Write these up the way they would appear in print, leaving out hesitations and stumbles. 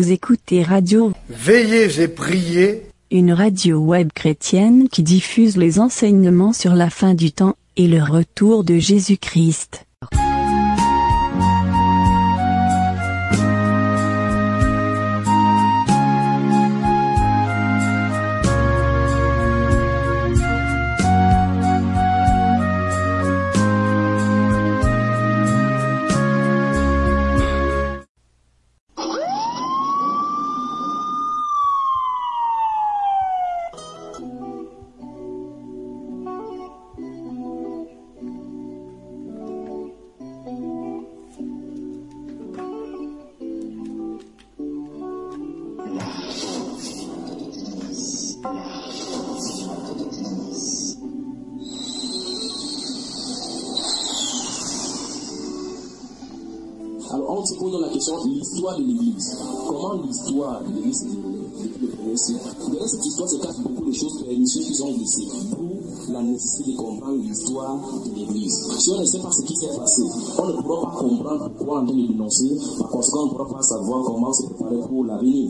Vous écoutez Radio Veillez et priez, une radio web chrétienne qui diffuse les enseignements sur la fin du temps et le retour de Jésus-Christ. Alors, on se pose la question, l'histoire de l'Église. Comment l'histoire de l'Église s'est déroulée depuis le premier siècle? Derrière cette histoire se cachent beaucoup de choses pernicieuses qui sont glissées. D'où la nécessité de comprendre l'histoire de l'Église. Si on ne sait pas ce qui s'est passé, on ne pourra pas comprendre pourquoi on est en train de dénoncer. Par conséquent, on ne pourra pas savoir comment se préparer pour l'avenir.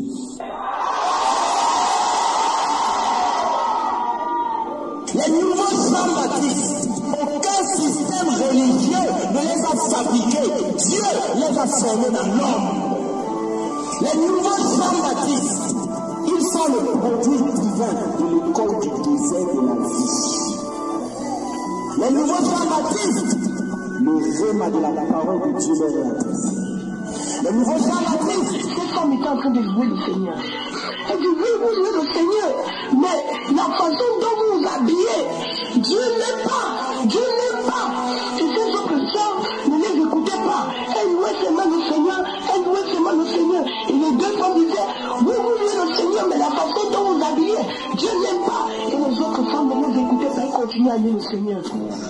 Les nouveaux Jean-Baptiste, aucun système religieux ne les a fabriqués. Dieu les a formés dans l'homme. Les nouveaux Jean-Baptiste, ils sont le produit divin de l'école du désert de la vie. Les nouveaux Jean-Baptiste, le rhéma de la parole de Dieu leur est adressé. Les nouveaux Jean-Baptiste, c'est comme ils sont en train de louer le Seigneur. Et du oui, vous louez le Seigneur, mais la façon dont vous vous habillez, Dieu n'aime pas. Dieu n'aime pas. Et ces autres sœurs, ne les écoutez pas. Elles louaient seulement le Seigneur, elles louaient seulement le Seigneur. Et les deux femmes disaient, oui, vous louez le Seigneur, mais la façon dont vous vous habillez, Dieu n'aime pas. Et les autres femmes, ne les écoutez pas, elles continuent à louer le Seigneur.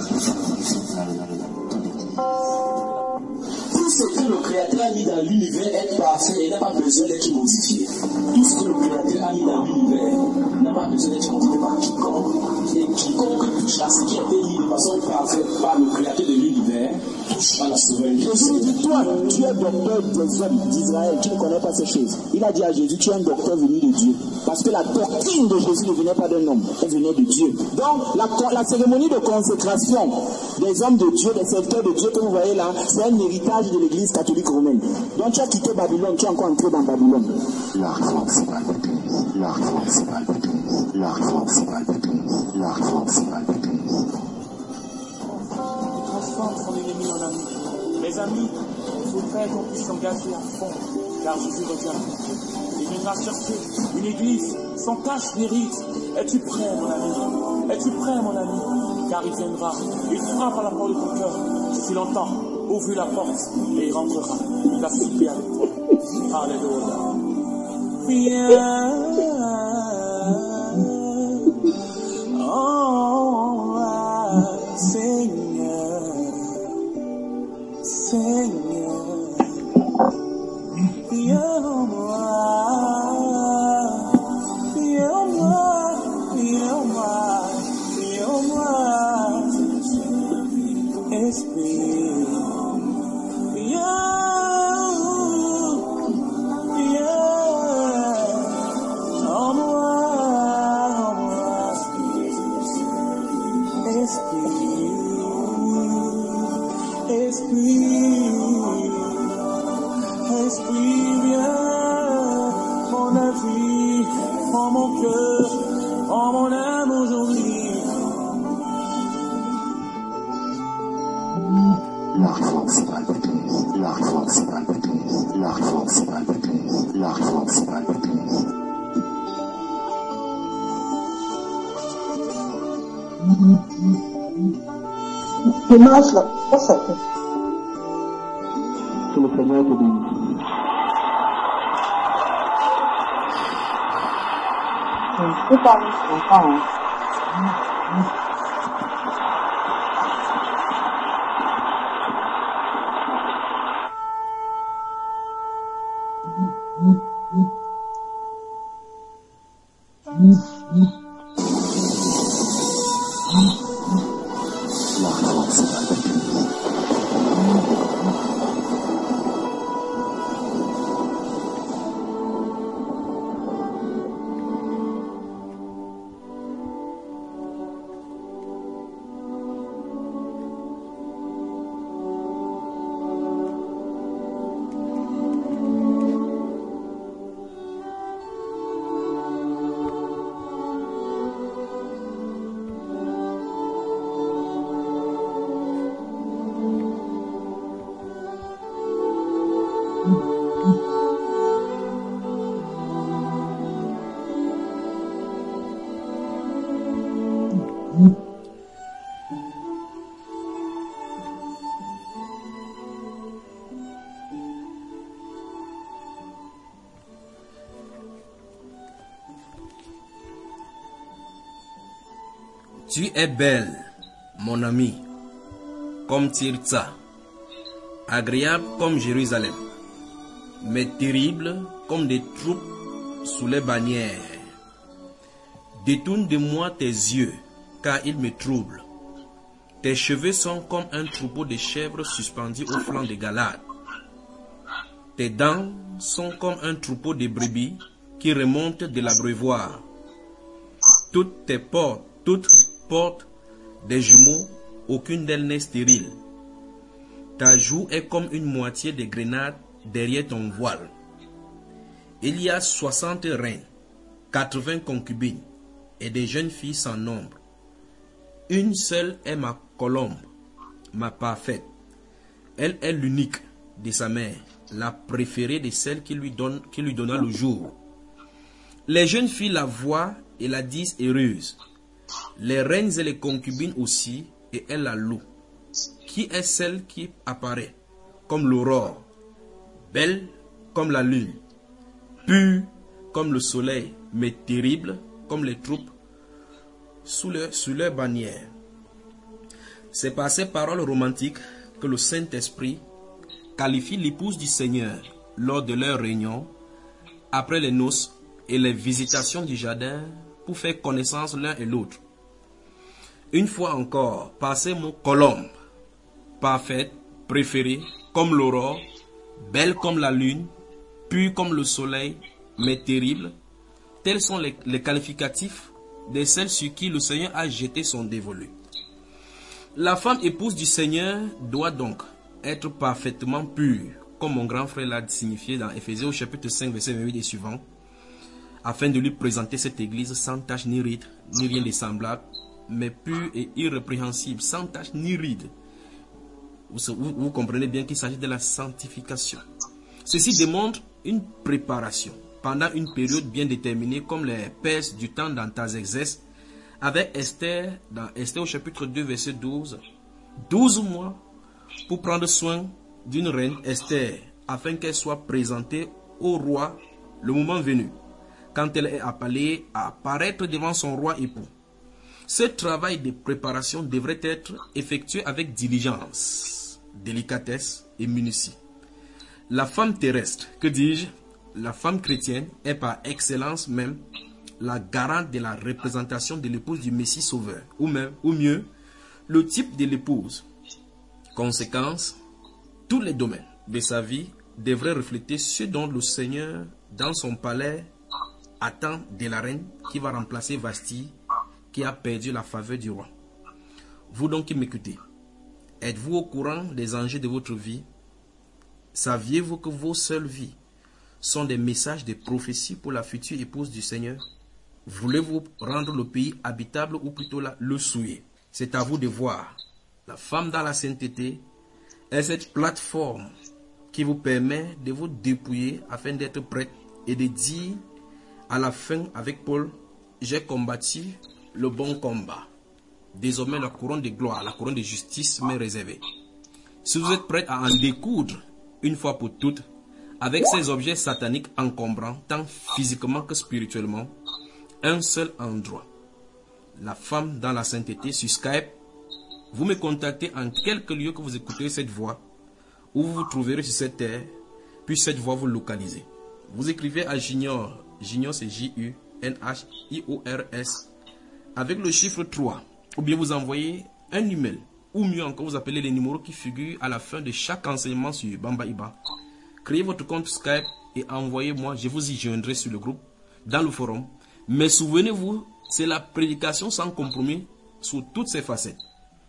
Tout ce que le Créateur a mis dans l'univers est parfait et n'a pas besoin d'être modifié. Tout ce que le Créateur a mis dans l'univers n'a pas besoin d'être modifié par quiconque. Et quiconque touche à ce qui a été mis de façon parfaite par le Créateur de l'univers touche à la souveraineté. Jésus dit, toi, tu es docteur des hommes d'Israël, tu ne connais pas ces choses. Il a dit à Jésus, tu es un docteur venu de Dieu. Parce que la doctrine de Jésus ne venait pas d'un homme, elle venait de Dieu. Donc, la cérémonie de consécration des hommes de Dieu, des serviteurs de Dieu que vous voyez là, c'est un héritage de l'église catholique romaine. Donc tu as quitté Babylone, tu es encore entré dans Babylone. La réforme, c'est pas l'église. La réforme, c'est pas l'église. La réforme, c'est pas l'église. La réforme, c'est pas l'église. Il transforme son ennemi en ami. Mes amis, il faut faire qu'on puisse s'engager à fond, car Jésus revient. Il viendra chercher une église sans tache ni rite. Es-tu prêt, mon ami? Es-tu prêt, mon ami? Car il viendra, il frappe à la porte de ton cœur. Si tu l'entends, ouvre la porte et il rentrera. Il va souper avec toi. Alléluia. Yeah. Oh, Seigneur, Seigneur, viens-moi, viens-moi, viens-moi, viens-moi, Esprit, viens. Dimanche, là, c'est ça. Que le Seigneur te bénisse. Je ne sais pas si on entend. Tu es belle, mon ami, comme Tirza, agréable comme Jérusalem, mais terrible comme des troupes sous les bannières. Détourne de moi tes yeux, car ils me troublent. Tes cheveux sont comme un troupeau de chèvres suspendus au flanc de Galade. Tes dents sont comme un troupeau de brebis qui remontent de l'abreuvoir. Toutes portent des jumeaux, aucune d'elles n'est stérile. Ta joue est comme une moitié de grenade derrière ton voile. Il y a 60 reines, 80 concubines et des jeunes filles sans nombre. Une seule est ma colombe, ma parfaite. Elle est l'unique de sa mère, la préférée de celle qui lui donna le jour. Les jeunes filles la voient et la disent heureuse. Les reines et les concubines aussi, et elles la louent. Qui est celle qui apparaît comme l'aurore, belle comme la lune, pure comme le soleil, mais terrible comme les troupes sous leur bannière. C'est par ces paroles romantiques que le Saint-Esprit qualifie l'épouse du Seigneur lors de leur réunion, après les noces et les visitations du jardin, pour faire connaissance l'un et l'autre. Une fois encore, par ces mots colombe, parfaite, préférée, comme l'aurore, belle comme la lune, pure comme le soleil, mais terrible, tels sont les qualificatifs de celles sur qui le Seigneur a jeté son dévolu. La femme épouse du Seigneur doit donc être parfaitement pure, comme mon grand frère l'a signifié dans Éphésiens au chapitre 5, verset 28 et suivant, afin de lui présenter cette église sans tache ni ride, ni rien de semblable, mais pure et irrépréhensible, sans tache ni ride. Vous comprenez bien qu'il s'agit de la sanctification. Ceci démontre une préparation pendant une période bien déterminée, comme les Perses du temps d'Artaxerxès, avec Esther, dans Esther au chapitre 2, verset 12, 12 mois pour prendre soin d'une reine, Esther, afin qu'elle soit présentée au roi le moment venu, quand elle est appelée à apparaître devant son roi époux. Ce travail de préparation devrait être effectué avec diligence, délicatesse et minutie. La femme terrestre, que dis-je, la femme chrétienne est par excellence même la garante de la représentation de l'épouse du Messie Sauveur, ou mieux, le type de l'épouse. Conséquence, tous les domaines de sa vie devraient refléter ce dont le Seigneur, dans son palais, attend de la reine qui va remplacer Vasti, qui a perdu la faveur du roi. Vous donc qui m'écoutez, êtes-vous au courant des enjeux de votre vie? Saviez-vous que vos seules vies sont des messages de prophétie pour la future épouse du Seigneur? Voulez-vous rendre le pays habitable ou plutôt le souiller? C'est à vous de voir. La femme dans la sainteté est cette plateforme qui vous permet de vous dépouiller afin d'être prête et de dire à la fin avec Paul, j'ai combattu le bon combat. Désormais la couronne de gloire, la couronne de justice m'est réservée. Si vous êtes prêt à en découdre une fois pour toutes avec ces objets sataniques encombrants, tant physiquement que spirituellement, un seul endroit. La femme dans la sainteté sur Skype. Vous me contactez en quelque lieu que vous écouterez cette voix, où vous vous trouverez sur cette terre, puis cette voix vous localisez. Vous écrivez à Junior, Junior c'est J-U-N-H-I-O-R-S, avec le chiffre 3, ou bien vous envoyez un email, ou mieux encore vous appelez les numéros qui figurent à la fin de chaque enseignement sur Bamba-Iba. Créez votre compte Skype et envoyez-moi, je vous y joindrai sur le groupe, dans le forum. Mais souvenez-vous, c'est la prédication sans compromis sous toutes ses facettes.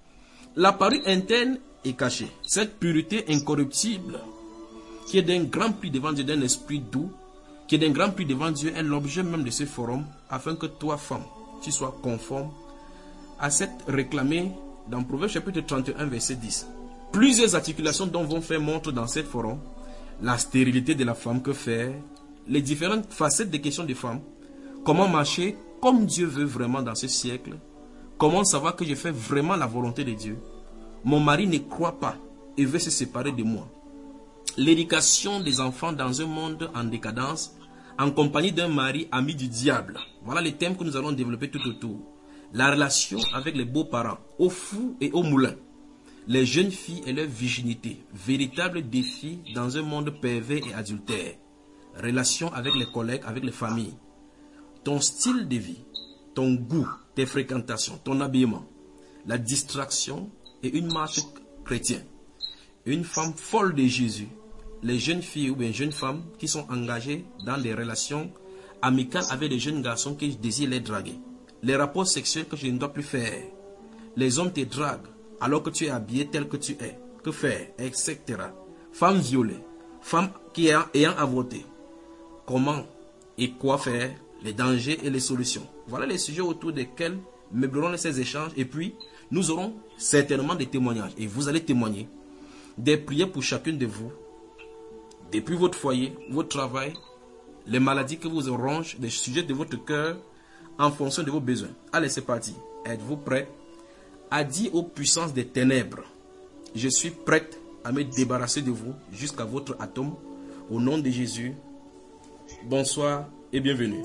La parure interne est cachée. Cette pureté incorruptible, qui est d'un grand prix devant Dieu, d'un esprit doux, qui est d'un grand prix devant Dieu, est l'objet même de ce forum, afin que toi, femme, tu sois conforme à cette réclamée dans Proverbe chapitre 31, verset 10. Plusieurs articulations dont vont faire montre dans cette forum, la stérilité de la femme, que faire, les différentes facettes des questions des femmes, comment marcher comme Dieu veut vraiment dans ce siècle, comment savoir que je fais vraiment la volonté de Dieu, mon mari ne croit pas et veut se séparer de moi, l'éducation des enfants dans un monde en décadence, en compagnie d'un mari ami du diable. Voilà les thèmes que nous allons développer tout autour. la relation avec les beaux-parents, au four et au moulin, les jeunes filles et leur virginité, véritable défi dans un monde pervers et adultère, relation avec les collègues, avec les familles, ton style de vie, ton goût, tes fréquentations, ton habillement, la distraction et une marche chrétienne, une femme folle de Jésus, les jeunes filles ou bien jeunes femmes qui sont engagées dans des relations amicales avec des jeunes garçons qui désirent les draguer, les rapports sexuels que je ne dois plus faire, les hommes te draguent alors que tu es habillé tel que tu es, que faire, etc. Femmes violées, femmes qui ayant avorté, comment et quoi faire, les dangers et les solutions. Voilà les sujets autour desquels meublerons ces échanges et puis nous aurons certainement des témoignages et vous allez témoigner des prières pour chacune de vous, depuis votre foyer, votre travail, les maladies que vous rongent, des sujets de votre cœur en fonction de vos besoins. Allez, c'est parti. Êtes-vous prêts à dire aux puissances des ténèbres, je suis prête à me débarrasser de vous jusqu'à votre atome, au nom de Jésus. Bonsoir et bienvenue.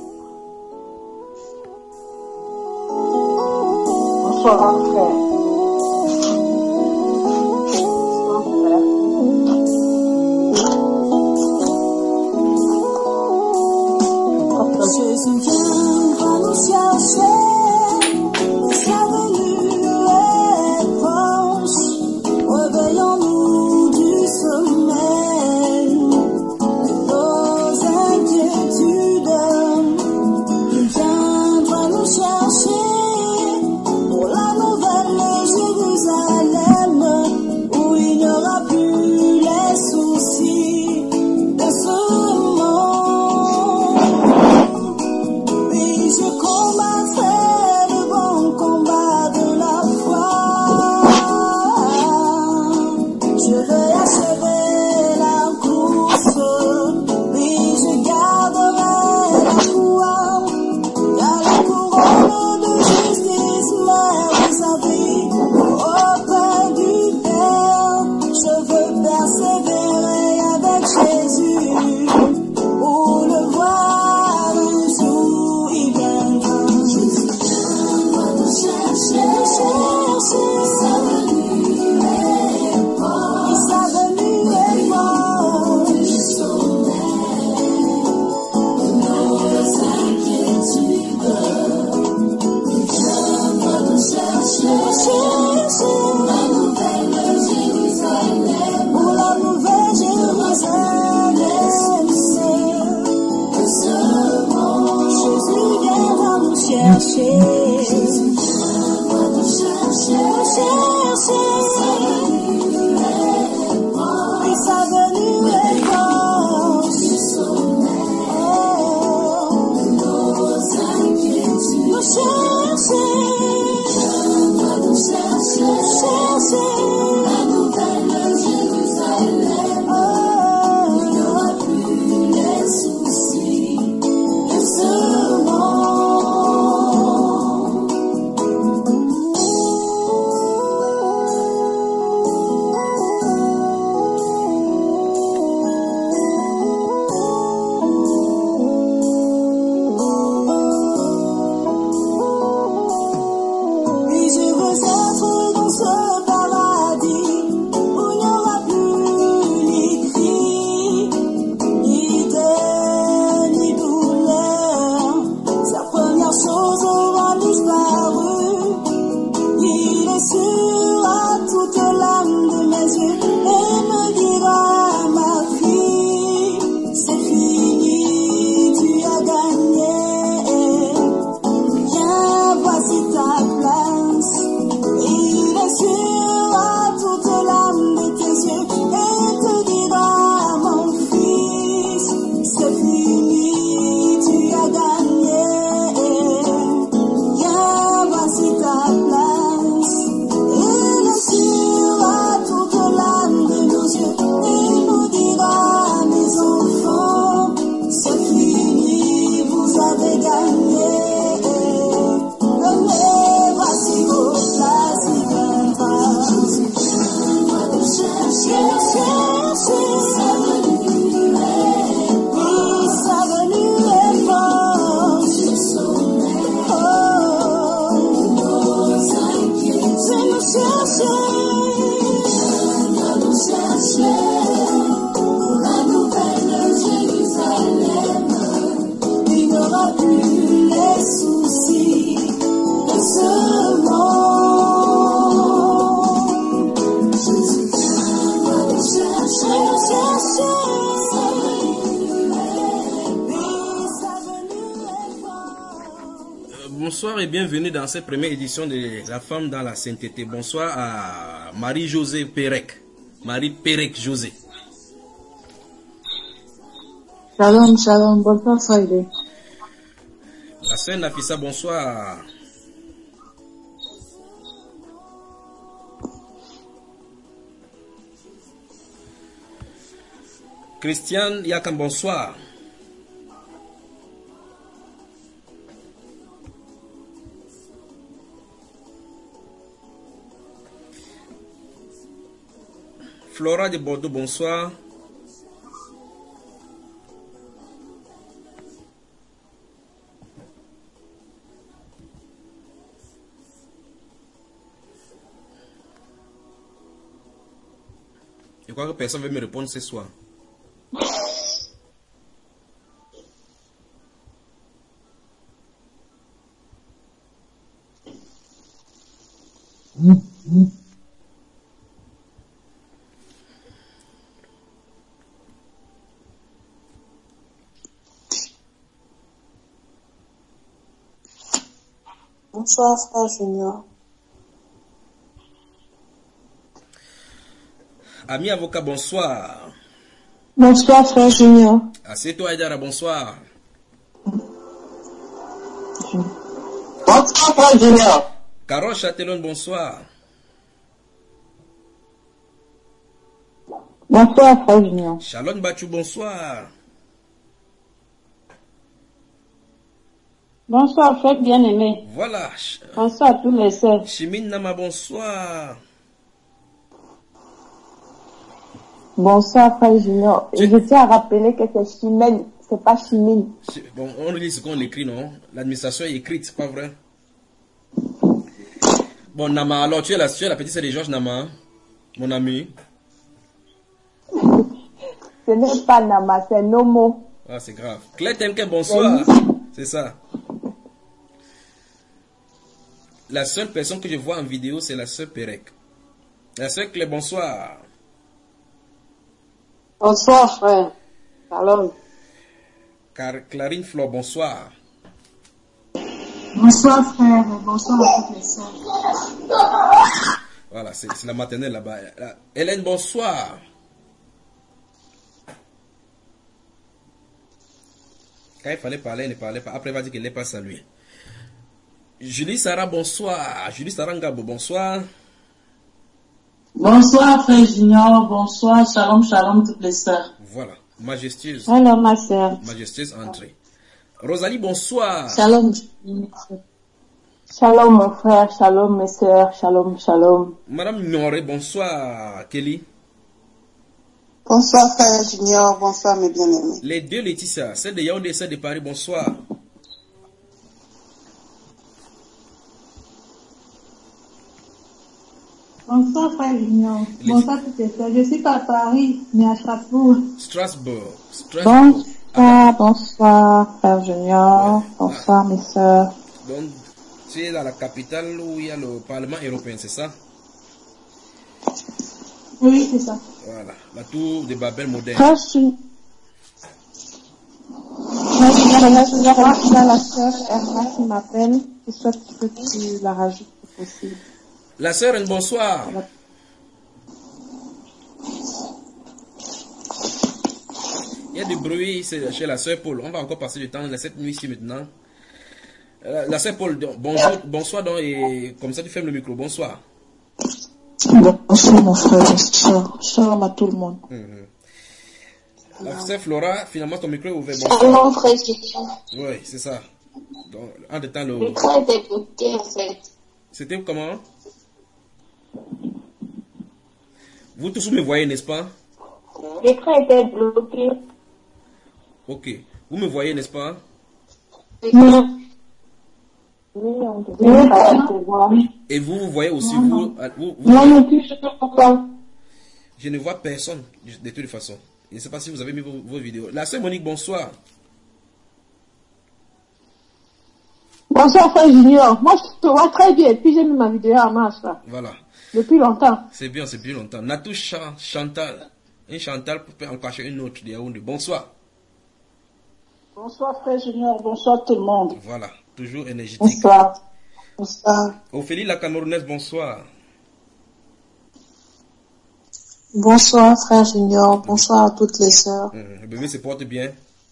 Bonsoir, mon frère. Jésus viendra nous chercher, sa venue est proche. Réveillons-nous du sommeil de nos inquiétudes. Il viendra nous chercher pour la nouvelle Jérusalem, où il n'y aura plus les soucis de ce monde. Je combattrai le bon combat de la foi. Bonsoir et bienvenue dans cette première édition de La Femme dans la Sainteté. Bonsoir à Marie-Josée Pérec. Marie Pérec José. Shalom, shalom. Bonsoir, Friday. La sœur Nafissa, bonsoir. Christiane Yakam, bonsoir. Flora de Bordeaux, bonsoir. Je crois que personne ne veut me répondre ce soir. Bonsoir, frère Junior. Ami avocat, bonsoir. Bonsoir, frère Junior. Assieds-toi, Aïdara, bonsoir. Bonsoir, frère Junior. Carole Châtellon, bonsoir. Bonsoir, frère Junior. Shalom Bachou, bonsoir. Bonsoir, frère bien-aimé. Voilà. Bonsoir à tous les sœurs. Chimine Nama, bonsoir. Bonsoir, frère Junior. Et je tiens à rappeler que c'est Chimène, c'est pas Chimine. Bon, on lit ce qu'on écrit, non? L'administration est écrite, c'est pas vrai? Bon, Nama, alors tu es la petite sœur de Georges Nama, hein? Mon ami. Ce n'est pas Nama, c'est Nomo. Ah, c'est grave. Claire Temke, bonsoir. C'est ça. La seule personne que je vois en vidéo, c'est la sœur Pérec. La sœur Claire, bonsoir. Bonsoir, frère. Shalom. Clarine Flore, bonsoir. Bonsoir, frère. Bonsoir à toutes les sœurs. Voilà, c'est la maternelle là-bas. Hélène, bonsoir. Quand il fallait parler, elle ne parlait pas. Après, elle va dire qu'elle n'est pas saluée. Julie Sarah, bonsoir. Julie Sarah Ngabo, bonsoir. Bonsoir, frère Junior. Bonsoir. Shalom, shalom, toutes les sœurs. Voilà. Majestueuse. Alors, ma sœur. Majestueuse entrée. Rosalie, bonsoir. Shalom. Shalom, mon frère. Shalom, mes sœurs. Shalom, shalom. Madame Nyoré, bonsoir. Kelly. Bonsoir, frère Junior. Bonsoir, mes bien-aimés. Les deux Laetitia, celle de Yaoundé et celle de Paris, bonsoir. Bonsoir, frère Junior. Bonsoir, toutes les sœurs. Je suis pas à Paris, mais à Strasbourg. Strasbourg. Bonsoir, bonsoir, frère Junior. Ouais. Bonsoir, mes sœurs. Donc, tu es dans la capitale où il y a le Parlement européen, c'est ça? Oui, c'est ça. Voilà, la tour de Babel moderne. Frère Junior. Il y a la sœur Erna qui m'appelle. Je souhaite que tu la rajoutes si possible. La sœur, bonsoir. Il y a du bruit chez la sœur Paul. On va encore passer du temps cette nuit-ci maintenant. La sœur Paul, bonjour, bonsoir donc, et comme ça tu fermes le micro. Bonsoir. Bonsoir, mon frère. Shalom à tout le monde. La sœur Flora, finalement ton micro est ouvert. Shalom, frère. Oui, c'est ça. Donc, en temps le micro était bloqué en fait. C'était comment? Vous tous me voyez, n'est-ce pas? L'écran était bloqué. Ok. Vous me voyez, n'est-ce pas? Non. Oui, on te voit. Et vous voyez aussi, non, non plus, je ne vois pas. Je ne vois personne, de toute façon. Je ne sais pas si vous avez mis vos vidéos. La sœur Monique, bonsoir. Bonsoir, frère Junior. Moi, je te vois très bien. Et puis, j'ai mis ma vidéo en marche, là. Voilà. Depuis longtemps. C'est bien, c'est plus longtemps. Natou Chantal. Un Chantal peut en cacher une autre de Yaoundé. Bonsoir. Bonsoir, frère Junior. Bonsoir, tout le monde. Voilà. Toujours énergétique. Bonsoir. Bonsoir. Ophélie la Camerounaise, bonsoir. Bonsoir, frère Junior. Bonsoir à toutes les sœurs. Le bébé se porte bien?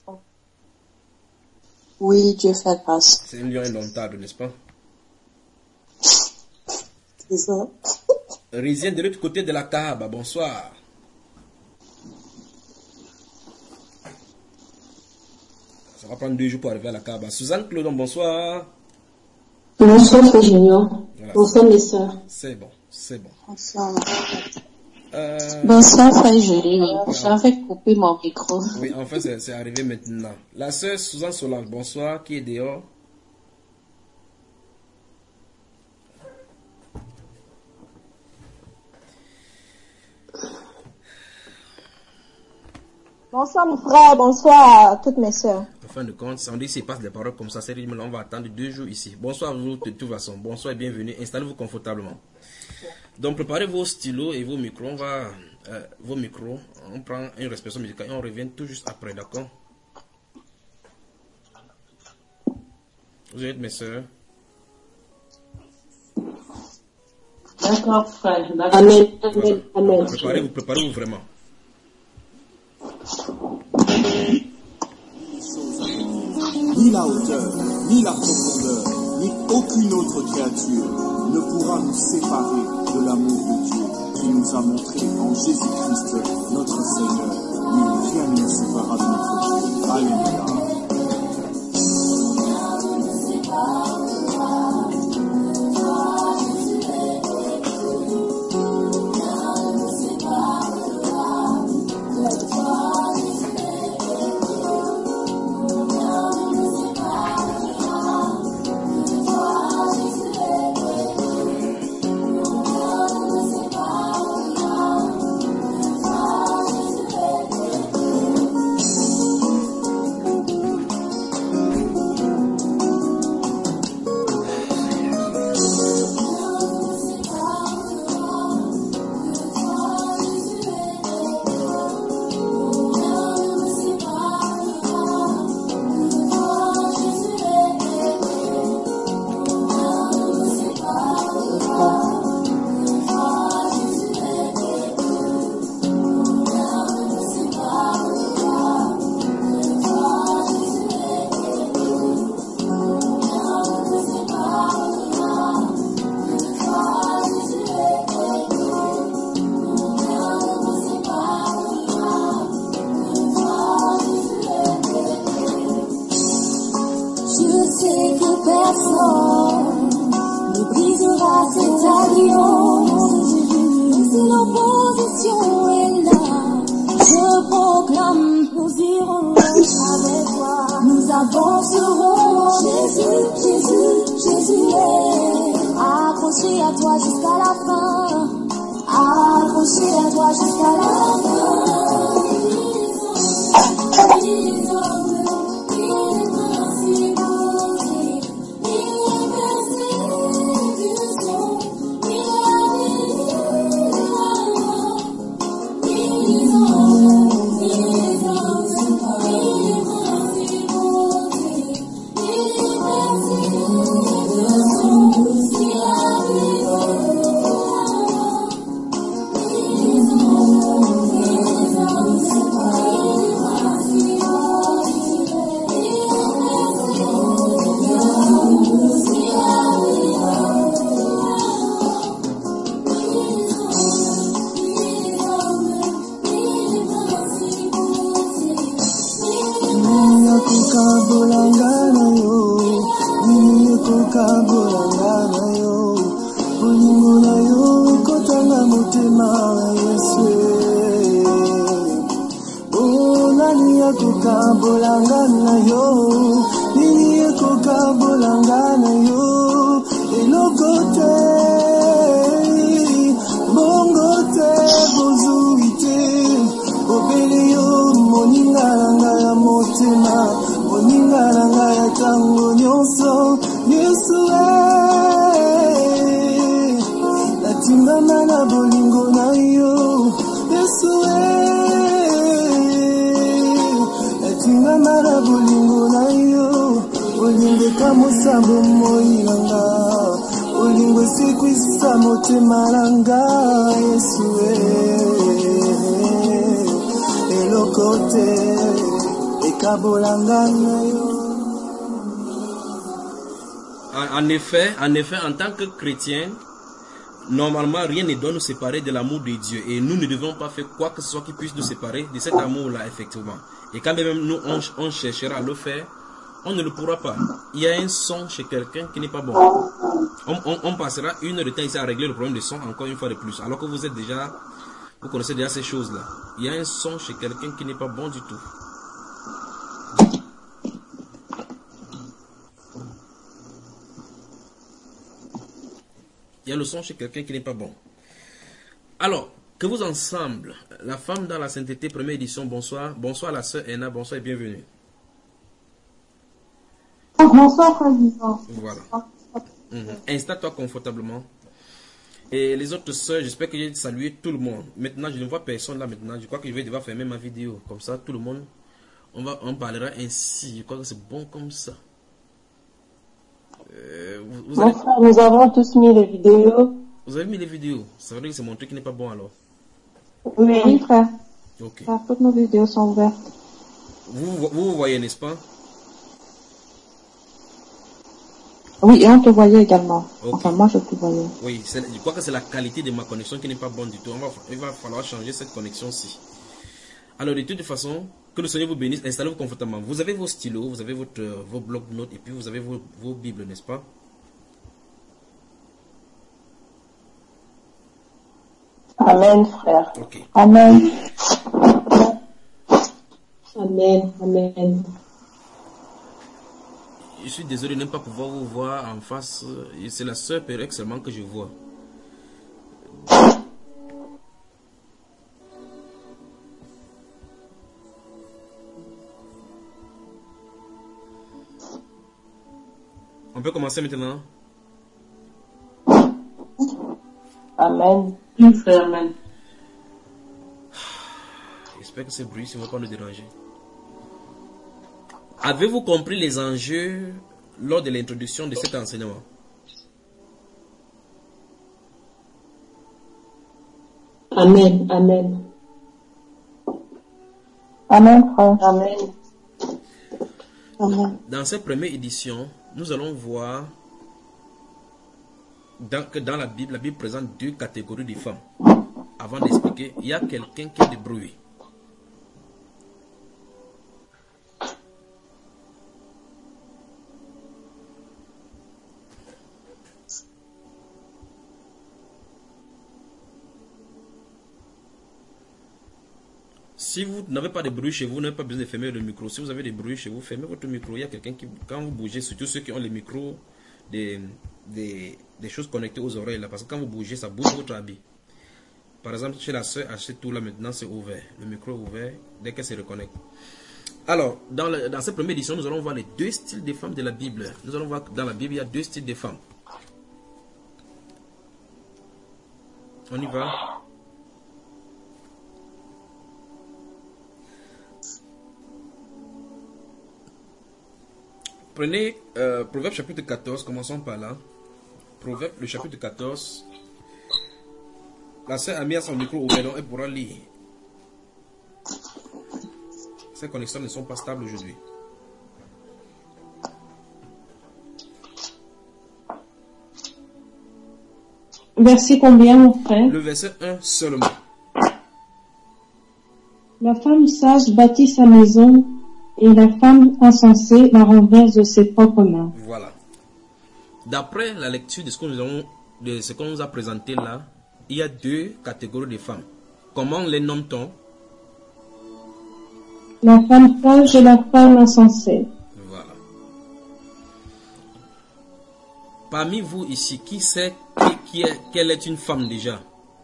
Oui, Dieu fait grâce. C'est un lion indomptable, n'est-ce pas? C'est ça. Rizienne de l'autre côté de la Kaaba, bonsoir. Ça va prendre 2 jours pour arriver à la Kaaba. Suzanne Clodon, bonsoir. Bonsoir, frère Junior. Voilà. Bonsoir, mes sœurs. C'est bon, c'est bon. Bonsoir. Bonsoir, frère Junior. J'avais coupé mon micro. Oui, en fait, c'est arrivé maintenant. La sœur Suzanne Solange, bonsoir, qui est dehors. Bonsoir mon frère, bonsoir à toutes mes soeurs. En fin de compte, on dit s'il passe des paroles comme ça, sérieusement, on va attendre 2 jours ici. Bonsoir à vous de toute façon, bonsoir et bienvenue, installez-vous confortablement. Donc préparez vos stylos et vos micros, on prend une respiration musicale et on revient tout juste après, d'accord? Vous êtes mes soeurs? D'accord frère, amen, amen, amen. Préparez-vous vraiment. Ni la hauteur, ni la profondeur, ni aucune autre créature ne pourra nous séparer de l'amour de Dieu qui nous a montré en Jésus-Christ notre Seigneur. Oui, rien ne nous séparera de notre Dieu. Alléluia. ekwisa bomoi nanga olingo ekwisa motema nanga Yesu elokote ekabolanga nayo. En effet, en tant que chrétien, normalement, rien ne doit nous séparer de l'amour de Dieu. Et nous ne devons pas faire quoi que ce soit qui puisse nous séparer de cet amour-là, effectivement. Et quand même nous, on cherchera à le faire, on ne le pourra pas. Il y a un son chez quelqu'un qui n'est pas bon. On passera 1 heure de temps ici à régler le problème de son encore une fois de plus. Alors que vous connaissez déjà ces choses-là. Il y a un son chez quelqu'un qui n'est pas bon du tout. Il y a le son chez quelqu'un qui n'est pas bon. Alors, que vous ensemble, la femme dans la sainteté, première édition, bonsoir. Bonsoir la sœur Enna, bonsoir et bienvenue. Bonsoir, président. Voilà. Installe-toi confortablement. Et les autres sœurs, j'espère que j'ai salué tout le monde. Maintenant, je ne vois personne là maintenant. Je crois que je vais devoir fermer ma vidéo. Comme ça, tout le monde, on parlera ainsi. Je crois que c'est bon comme ça. Frère, nous avons tous mis les vidéos. Vous avez mis les vidéos. Ça veut dire que c'est mon truc qui n'est pas bon alors. Oui, frère. Ok. Toutes nos vidéos sont ouvertes. Vous voyez, n'est-ce pas? Oui, et on te voyait également. Okay. Enfin, moi, je te voyais. Oui, je crois que c'est la qualité de ma connexion qui n'est pas bonne du tout. Il va falloir changer cette connexion-ci. Alors, de toute façon, que le Seigneur vous bénisse. Installez-vous confortablement. Vous avez vos stylos, vous avez vos blocs-notes et puis vous avez vos Bibles, n'est-ce pas? Amen, frère. Ok. Amen. Amen. Amen. Je suis désolé de ne pas pouvoir vous voir en face. C'est la sœur Pérec seulement que je vois. On peut commencer maintenant? Amen. Frère, amen. J'espère que ce bruit ne va pas nous déranger. Avez-vous compris les enjeux lors de l'introduction de cet enseignement? Amen. Amen. Amen, frère. Amen. Amen. Dans cette première édition, nous allons voir que dans la Bible présente 2 catégories de femmes. Avant d'expliquer, il y a quelqu'un qui a du bruit. Si vous n'avez pas de bruit chez vous, vous n'avez pas besoin de fermer le micro. Si vous avez des bruits chez vous, fermez votre micro. Il y a quelqu'un qui, quand vous bougez, surtout ceux qui ont les micros, des choses connectées aux oreilles là, parce que quand vous bougez, ça bouge votre habit. Par exemple, chez la soeur, achetez tout là maintenant, c'est ouvert. Le micro est ouvert dès qu'elle se reconnecte. Alors, dans cette première édition, nous allons voir les 2 styles de femmes de la Bible. Nous allons voir que dans la Bible, il y a 2 styles de femmes. On y va. Prenez Proverbe chapitre 14, commençons par là. Proverbe, le chapitre 14. La sœur a mis à son micro ouvert, donc elle pourra lire. Ces connexions ne sont pas stables aujourd'hui. Verset combien, mon frère? Le verset 1 seulement. La femme sage bâtit sa maison et la femme insensée la renverse de ses propres mains. Voilà. D'après la lecture de ce qu'on nous a présenté là, il y a 2 catégories de femmes. Comment les nomme-t-on? La femme sage et la femme insensée. Voilà. Parmi vous ici, qui sait qu'elle est une femme déjà?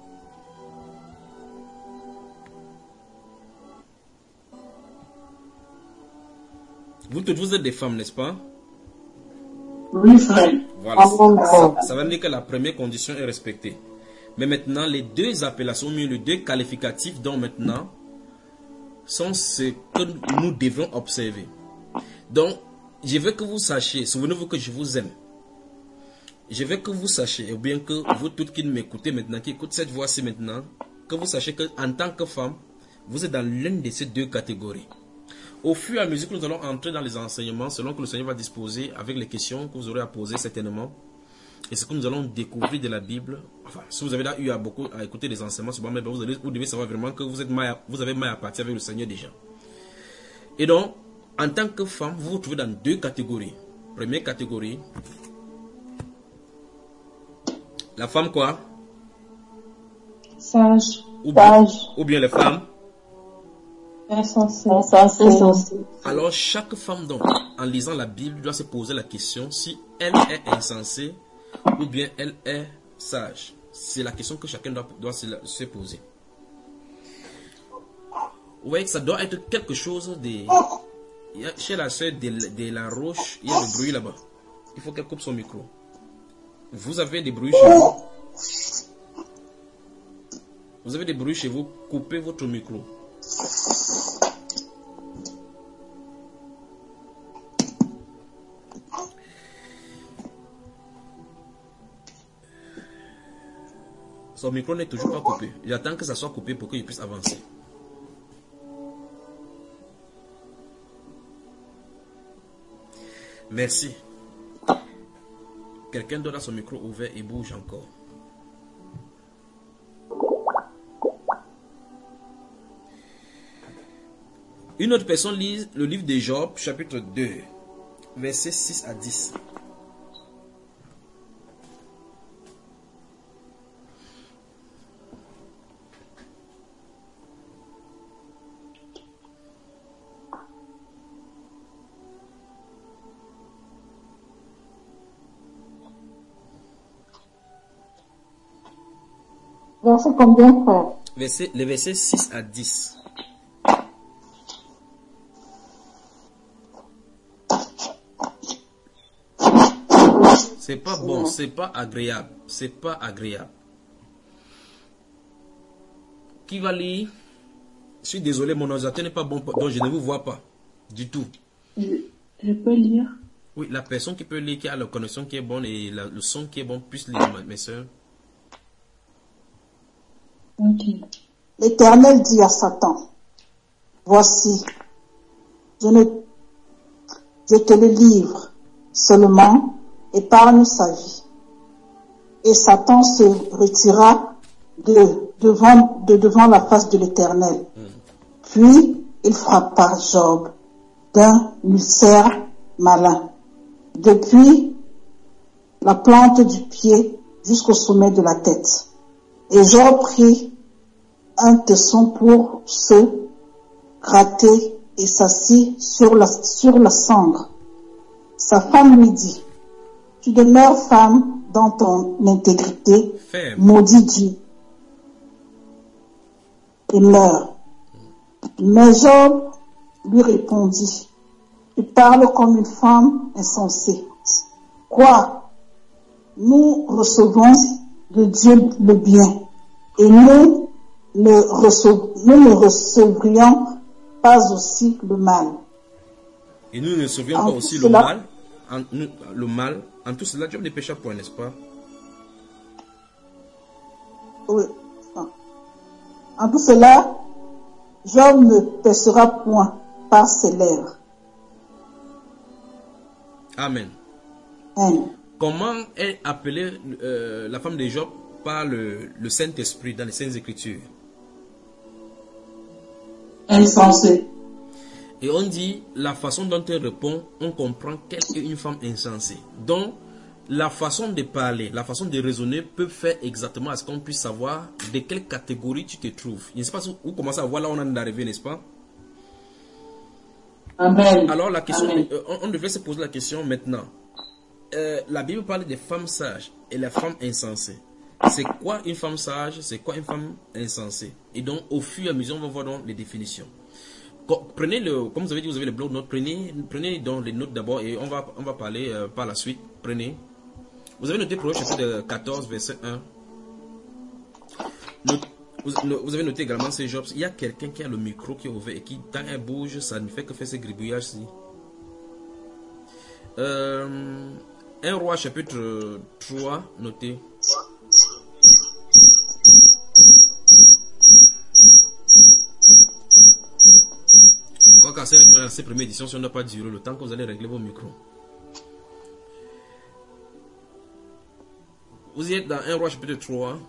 Vous toutes vous êtes des femmes, n'est-ce pas? Oui, frère. Voilà. Ça veut dire que la première condition est respectée. Mais maintenant, les 2 appellations, les 2 qualificatifs, donc maintenant, sont ce que nous devons observer. Donc, Je veux que vous sachiez, souvenez-vous que je vous aime. Je veux que vous sachiez, ou bien que vous toutes qui m'écoutez maintenant, qui écoutent cette voix-ci maintenant, que vous sachiez qu'en tant que femme, vous êtes dans l'une de ces deux catégories. Au fur et à mesure que nous allons entrer dans les enseignements, selon que le Seigneur va disposer avec les questions que vous aurez à poser certainement, et ce que nous allons découvrir de la Bible, enfin, si vous avez là eu à écouter des enseignements sur moi, vous devez savoir vraiment que vous avez maille à partir avec le Seigneur déjà. Et donc, en tant que femme, vous vous trouvez dans deux catégories. Première catégorie, la femme quoi? Sage. Ou bien les femmes insensées. Alors chaque femme donc, en lisant la Bible, doit se poser la question si elle est insensée ou bien elle est sage. C'est la question que chacun doit se poser. Vous voyez que ça doit être quelque chose de... Chez la sœur de la Roche, il y a le bruit là-bas. Il faut qu'elle coupe son micro. Vous avez des bruits chez vous. Vous avez des bruits chez vous. Coupez votre micro. Son micro n'est toujours pas coupé. J'attends que ça soit coupé pour qu'il puisse avancer. Merci. Quelqu'un d'autre a son micro ouvert et bouge encore. Une autre personne lit le livre de Job, chapitre 2, versets 6 à 10. Verset combien, frère? Les versets 6 à 10. C'est pas bon, c'est pas agréable. C'est pas agréable. Qui va lire? Je suis désolé, mon ordinateur n'est pas bon, donc je ne vous vois pas du tout. Je peux lire? Oui, la personne qui peut lire, qui a la connexion qui est bonne et le son qui est bon, puisse lire, mes soeurs. Okay. L'Éternel dit à Satan, voici, je te le livre, seulement épargne sa vie. Et Satan se retira de devant la face de l'Éternel. Puis il frappa Job d'un ulcère malin, depuis la plante du pied jusqu'au sommet de la tête. Et Job prit un tesson pour se gratter et s'assit sur la cendre. Sa femme lui dit, tu demeures femme dans ton intégrité, maudit Dieu, et meurs. Mais Job lui répondit, tu parles comme une femme insensée. Quoi? Nous recevons de Dieu le bien, et nous ne recevrions pas aussi le mal. Et nous ne recevrions pas aussi le mal. Le mal, en tout cela, Job ne pécha point, n'est-ce pas? Oui. En tout cela, Job ne péchera point par ses lèvres. Amen. Amen. Comment est appelée la femme de Job par le Saint-Esprit dans les Saintes Écritures? Insensée. Et on dit, la façon dont elle répond, on comprend qu'elle est une femme insensée. Donc, la façon de parler, la façon de raisonner peut faire exactement à ce qu'on puisse savoir de quelle catégorie tu te trouves. Je ne sais pas si vous commencez à voir là où on en est arrivé, n'est-ce pas? Amen. Alors, la question, Amen. On devrait se poser la question maintenant. La Bible parle des femmes sages et les femmes insensées. C'est quoi une femme sage? C'est quoi une femme insensée? Et donc, au fur et à mesure, on va voir donc les définitions. Prenez comme vous avez dit, vous avez le bloc notes. Prenez donc les notes d'abord et on va parler par la suite. Prenez. Vous avez noté pour le chapitre 14, verset 1. Vous avez noté également ces Jobs. Il y a quelqu'un qui a le micro qui est ouvert et qui, quand elle bouge, ça ne fait que faire ces gribouillages-ci. 1 Roi chapitre 3, notez. Quoi qu'à ces premières éditions, si on n'a pas duré le temps que vous allez régler vos micros. Vous y êtes dans 1 Roi chapitre 3.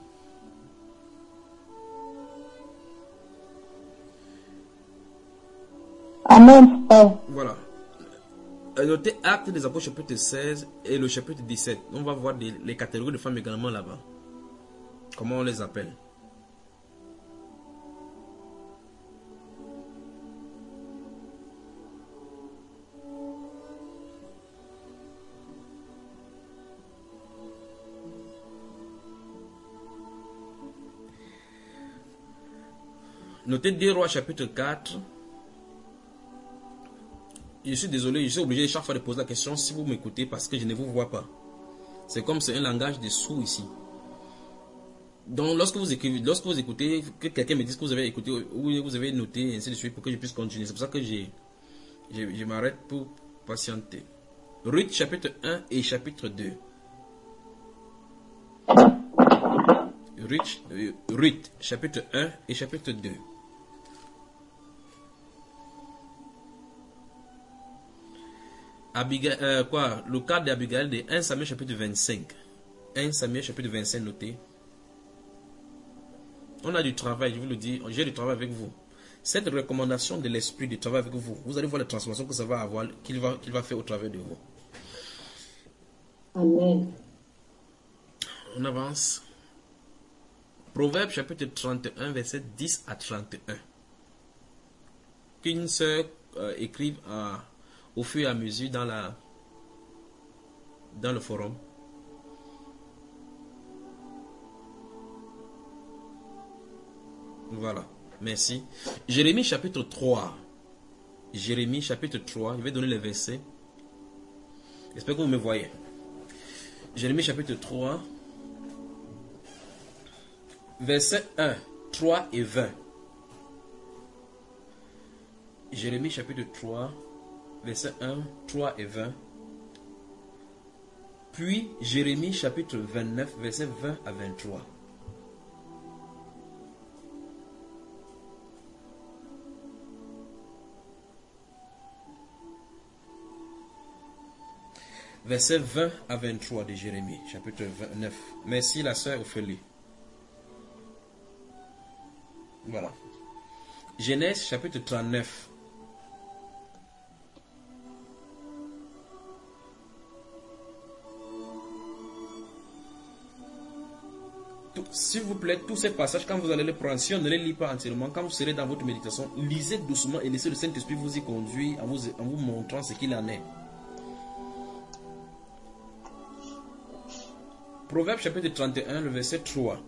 Amen. Voilà. Notez Actes des Apôtres chapitre 16 et le chapitre 17. On va voir les catégories de femmes également là-bas. Comment on les appelle? Notez 2 Rois chapitre 4. Je suis désolé, je suis obligé chaque fois de poser la question si vous m'écoutez parce que je ne vous vois pas. C'est comme c'est un langage de sourds ici. Donc lorsque vous écoutez, que quelqu'un me dise que vous avez écouté ou vous avez noté, ainsi de suite, pour que je puisse continuer. C'est pour ça que je m'arrête pour patienter. Ruth chapitre 1 et chapitre 2. Ruth chapitre 1 et chapitre 2. Le cas d'Abigail de 1 Samuel chapitre 25. 1 Samuel chapitre 25, notez. On a du travail, je vous le dis, j'ai du travail avec vous. Cette recommandation de l'esprit de travail avec vous, vous allez voir la transformation que ça va avoir, qu'il va faire au travers de vous. Amen. On avance. Proverbe chapitre 31, verset 10 à 31. Qu'une sœur écrive au fur et à mesure dans le forum. Voilà, merci. Jérémie chapitre 3. Jérémie chapitre 3, je vais donner les versets. J'espère que vous me voyez. Jérémie chapitre 3, verset 1, 3 et 20. Jérémie chapitre 3, verset 1, 3 et 20. Puis Jérémie chapitre 29, verset 20 à 23. Verset 20 à 23 de Jérémie, chapitre 29. Merci la sœur Ophélie. Voilà. Genèse, chapitre 39. S'il vous plaît, tous ces passages, quand vous allez les prendre, si on ne les lit pas entièrement, quand vous serez dans votre méditation, lisez doucement et laissez le Saint-Esprit vous y conduire en vous montrant ce qu'il en est. Proverbe chapitre 31, le verset 3.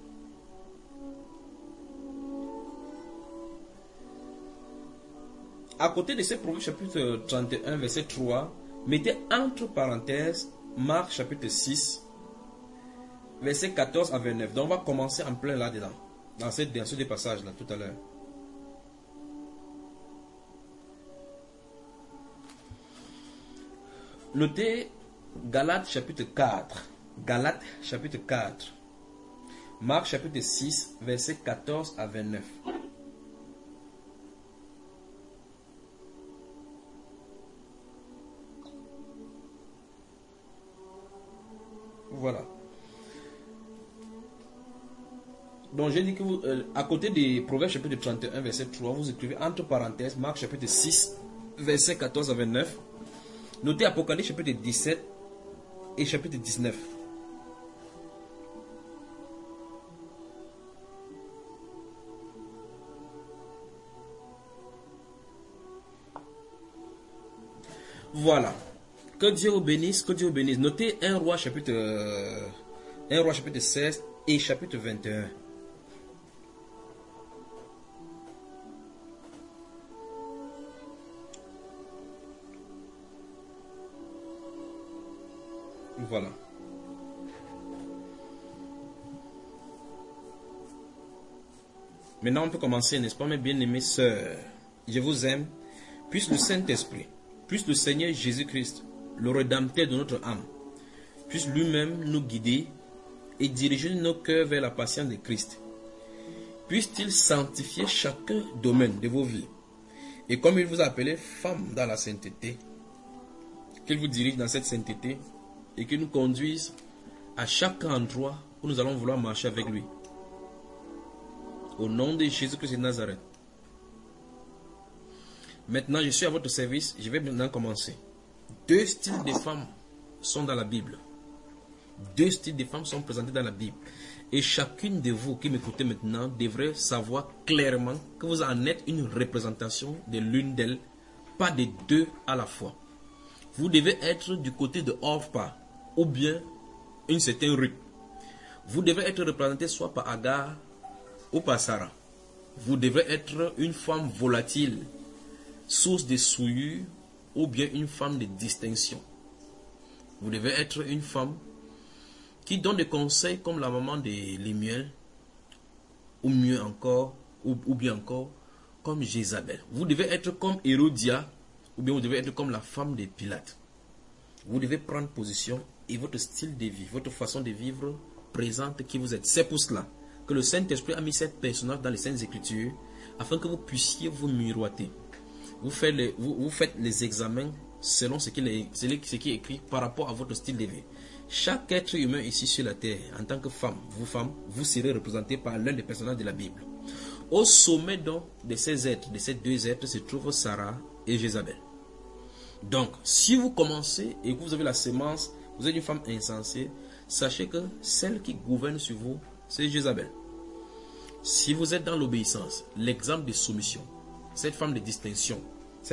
À côté de ce Proverbe chapitre 31, verset 3, mettez entre parenthèses Marc chapitre 6, verset 14 à 29. Donc on va commencer en plein là-dedans, dans ce deux passages-là tout à l'heure. Notez Galates chapitre 4. Galates chapitre 4. Marc chapitre 6, verset 14 à 29. Voilà. Donc j'ai dit que vous, à côté des Proverbes chapitre 31, verset 3, vous écrivez entre parenthèses Marc chapitre 6, verset 14 à 29. Notez Apocalypse chapitre 17 et chapitre 19. Voilà. Que Dieu vous bénisse, que Dieu vous bénisse. Notez 1 Roi chapitre 16 et chapitre 21. Voilà. Maintenant, on peut commencer, n'est-ce pas, mes bien-aimées sœurs? Je vous aime. Puisse le Saint-Esprit, puisse le Seigneur Jésus-Christ, le Rédempteur de notre âme, puisse lui-même nous guider et diriger nos cœurs vers la patience de Christ. Puisse-t-il sanctifier chaque domaine de vos vies. Et comme il vous a appelé femme dans la sainteté, qu'il vous dirige dans cette sainteté et qu'il nous conduise à chaque endroit où nous allons vouloir marcher avec lui. Au nom de Jésus-Christ de Nazareth. Maintenant, je suis à votre service. Je vais maintenant commencer. 2 styles de femmes sont dans la Bible. 2 styles de femmes sont présentés dans la Bible. Et chacune de vous qui m'écoutez maintenant devrait savoir clairement que vous en êtes une représentation de l'une d'elles, pas des 2 à la fois. Vous devez être du côté de Orpah ou bien une certaine Ruth. Vous devez être représenté soit par Agar ou par Sarah. Vous devez être une femme volatile, source de souillure ou bien une femme de distinction. Vous devez être une femme qui donne des conseils comme la maman de Lémuel, ou mieux encore, ou bien encore, comme Jézabel. Vous devez être comme Hérodia, ou bien vous devez être comme la femme de Pilate. Vous devez prendre position et votre style de vie, votre façon de vivre présente qui vous êtes. C'est pour cela que le Saint-Esprit a mis ces personnages dans les Saintes Écritures afin que vous puissiez vous miroiter. Vous faites les examens selon ce qui est écrit par rapport à votre style de vie. Chaque être humain ici sur la terre, en tant que femme, vous serez représenté par l'un des personnages de la Bible. Au sommet donc de ces êtres, de ces 2 êtres, se trouvent Sarah et Jézabel. Donc, si vous commencez et que vous avez la sémence, vous êtes une femme insensée, sachez que celle qui gouverne sur vous, c'est Jézabel. Si vous êtes dans l'obéissance, l'exemple de soumission, cette femme de distinction,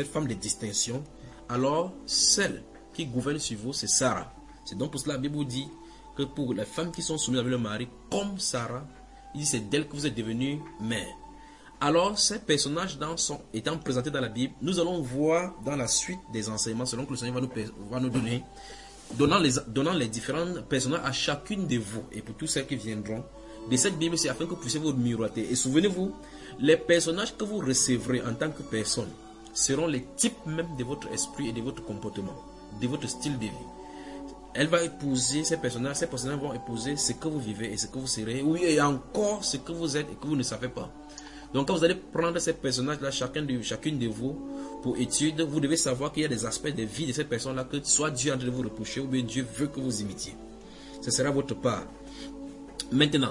alors celle qui gouverne sur vous, c'est Sarah. C'est donc pour cela que la Bible vous dit que pour les femmes qui sont soumises avec le mari, comme Sarah, il dit c'est d'elle que vous êtes devenue mère. Alors, ces personnages étant présentés dans la Bible, nous allons voir dans la suite des enseignements, selon que le Seigneur va nous donner, donnant les différents personnages à chacune de vous, et pour tous ceux qui viendront, de cette Bible, c'est afin que vous puissiez vous miroiter. Et souvenez-vous, les personnages que vous recevrez en tant que personne seront les types même de votre esprit et de votre comportement, de votre style de vie. Elle va épouser ces personnages vont épouser ce que vous vivez et ce que vous serez, oui, et encore ce que vous êtes et que vous ne savez pas. Donc quand vous allez prendre ces personnages-là, chacune de vous, pour étude, vous devez savoir qu'il y a des aspects de vie de ces personnes-là que soit Dieu est en train de vous reprocher ou bien Dieu veut que vous imitiez. Ce sera votre part. Maintenant,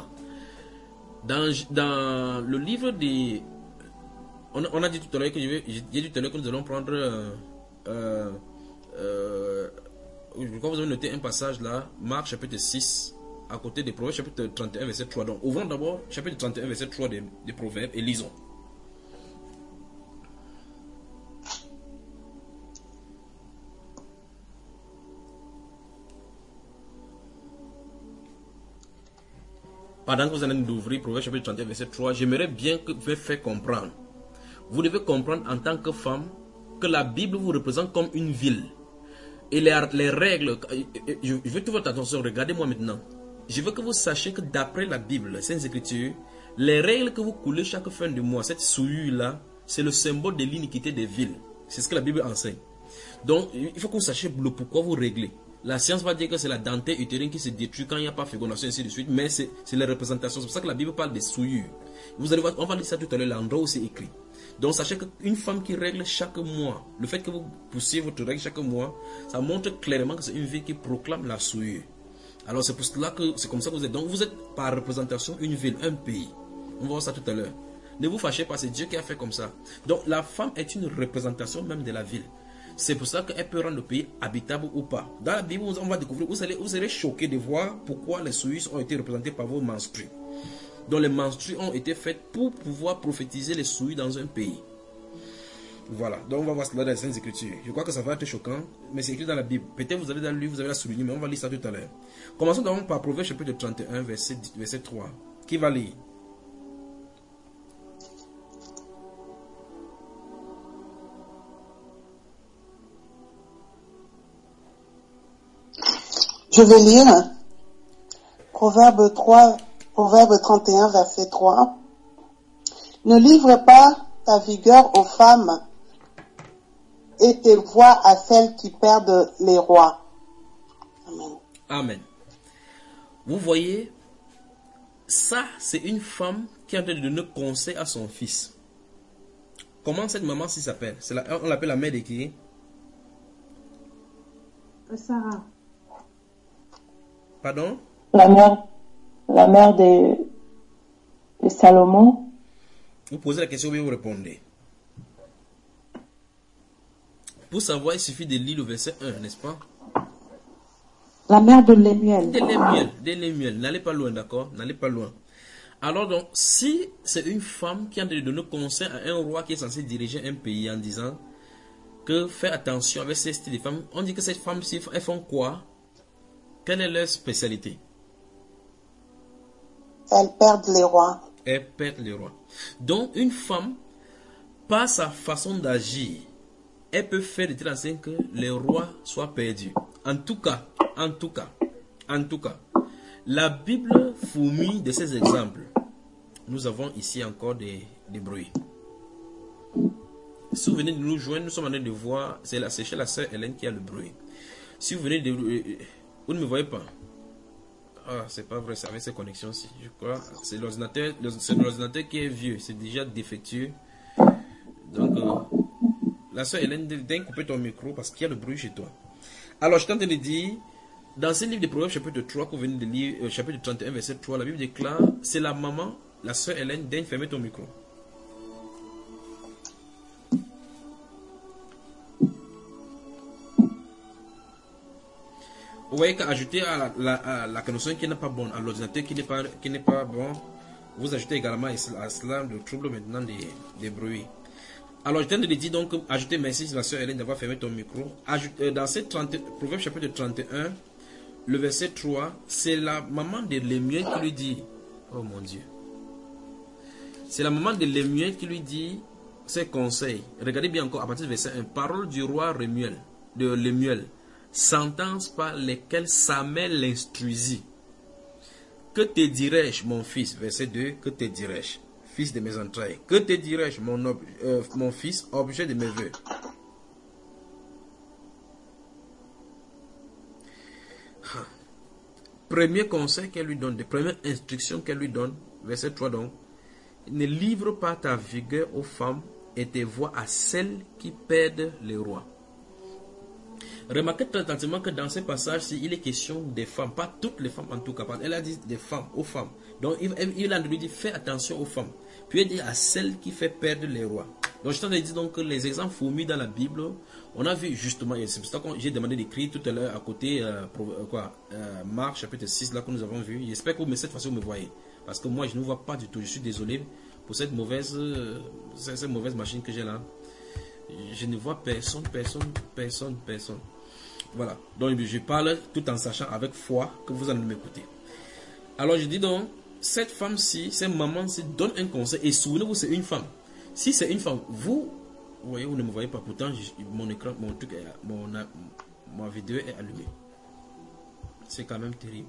dans le livre des... On a dit tout à l'heure que nous allons prendre... je crois que vous avez noté un passage là, Marc chapitre 6, à côté des Proverbes chapitre 31 verset 3. Donc ouvrons d'abord chapitre 31 verset 3 des Proverbes et lisons. Pendant que vous allez d'ouvrir Proverbes chapitre 31 verset 3, j'aimerais bien que vous me fassiez comprendre. Vous devez comprendre en tant que femme que la Bible vous représente comme une ville. Et les règles, je veux toute votre attention, regardez-moi maintenant. Je veux que vous sachiez que d'après la Bible, les Saintes Écritures, les règles que vous coulez chaque fin de mois, cette souillure-là, c'est le symbole de l'iniquité des villes. C'est ce que la Bible enseigne. Donc, il faut que vous sachiez le pourquoi vous réglez. La science va dire que c'est la dentelle utérine qui se détruit quand il n'y a pas fécondation, ainsi de suite, mais c'est les représentations. C'est pour ça que la Bible parle des souillures. Vous allez voir, on va lire ça tout à l'heure, l'endroit où c'est écrit. Donc sachez qu'une femme qui règle chaque mois, le fait que vous poussiez votre règle chaque mois, ça montre clairement que c'est une vie qui proclame la souillure. Alors c'est pour cela que c'est comme ça que vous êtes. Donc vous êtes par représentation une ville, un pays. On va voir ça tout à l'heure. Ne vous fâchez pas, c'est Dieu qui a fait comme ça. Donc la femme est une représentation même de la ville. C'est pour ça qu'elle peut rendre le pays habitable ou pas. Dans la Bible, on va découvrir, vous serez choqués de voir pourquoi les souillures ont été représentées par vos menstrues. Donc les menstrues ont été faites pour pouvoir prophétiser les souillures dans un pays. Voilà, donc on va voir cela dans les Saintes Écritures. Je crois que ça va être choquant, mais c'est écrit dans la Bible. Peut-être vous avez dans le livre, vous avez la souligné, mais on va lire ça tout à l'heure. Commençons donc par Proverbe chapitre 31, verset 3. Qui va lire? Je vais lire Proverbe 31, verset 3. Ne livre pas ta vigueur aux femmes et tes voix à celles qui perdent les rois. Amen. Amen. Vous voyez, ça, c'est une femme qui est en train de donner conseil à son fils. Comment cette maman s'appelle? On l'appelle la mère de qui? Sarah. Pardon? La mère de Salomon. Vous posez la question et vous répondez. Pour savoir, il suffit de lire le verset 1, n'est-ce pas? La mère de Lémuel. De Lémuel. N'allez pas loin, d'accord? N'allez pas loin. Alors donc, si c'est une femme qui a de donner conseil à un roi qui est censé diriger un pays en disant que fais attention avec ces styles de femmes, on dit que ces femmes-ci, elles font quoi? Quelle est leur spécialité? Elles perdent les rois. Elles perdent les rois. Donc, une femme, par sa façon d'agir, elle peut faire de telle sorte que les rois soient perdus. En tout cas, la Bible fourmille de ces exemples. Nous avons ici encore des bruits. Si vous venez de nous joindre, nous sommes en train de voir, c'est chez la sœur Hélène qui a le bruit. Si vous venez de... vous ne me voyez pas. Ah, c'est pas vrai, c'est avec ces connexions-ci. Je crois c'est l'ordinateur qui est vieux, c'est déjà défectueux. Donc, la sœur Hélène, viens couper ton micro parce qu'il y a le bruit chez toi. Alors, je t'entends de dire, dans ce livre de Proverbes, chapitre 3, que vous venez de lire, chapitre 31, verset 3, la Bible déclare, c'est la maman, la sœur Hélène, daigne fermer ton micro. Vous voyez qu'ajouter à la connexion qui n'est pas bonne, à l'ordinateur qui n'est pas bon, vous ajoutez également à cela le trouble maintenant des bruits. Alors je viens de le dire donc, ajouter merci la sœur Hélène d'avoir fermé ton micro. Dans ce Proverbe chapitre 31, le verset 3, c'est la maman de Lémuel qui lui dit, oh mon Dieu, c'est la maman de Lémuel qui lui dit ses conseils. Regardez bien encore à partir du verset 1, parole du roi de Lémuel. Sentence par lesquelles sa mère l'instruisit. Que te dirais-je, mon fils? Verset 2. Que te dirais-je, fils de mes entrailles? Que te dirais-je, mon fils, objet de mes voeux? Premier conseil qu'elle lui donne, de première instruction qu'elle lui donne, verset 3 donc. Ne livre pas ta vigueur aux femmes et tes voix à celles qui perdent les rois. Remarquez très attentivement que dans ce passage-ci, il est question des femmes, pas toutes les femmes en tout cas. Elle a dit des femmes, aux femmes. Donc il a lui dit fais attention aux femmes. Puis il dit à celles qui fait perdre les rois. Donc je t'en ai dit donc que les exemples fourmis dans la Bible, on a vu justement, c'est pour ça que j'ai demandé d'écrire tout à l'heure à côté, Marc chapitre 6 là que nous avons vu. J'espère que cette fois-ci vous me voyez. Parce que moi je ne vois pas du tout, je suis désolé pour cette mauvaise machine que j'ai là. Je ne vois personne. Voilà, donc je parle tout en sachant avec foi que vous allez m'écouter. Alors je dis donc, cette femme-ci, cette maman-ci donne un conseil. Et souvenez-vous, c'est une femme. Si c'est une femme, vous voyez, vous ne me voyez pas. Pourtant, mon écran, ma vidéo est allumée. C'est quand même terrible.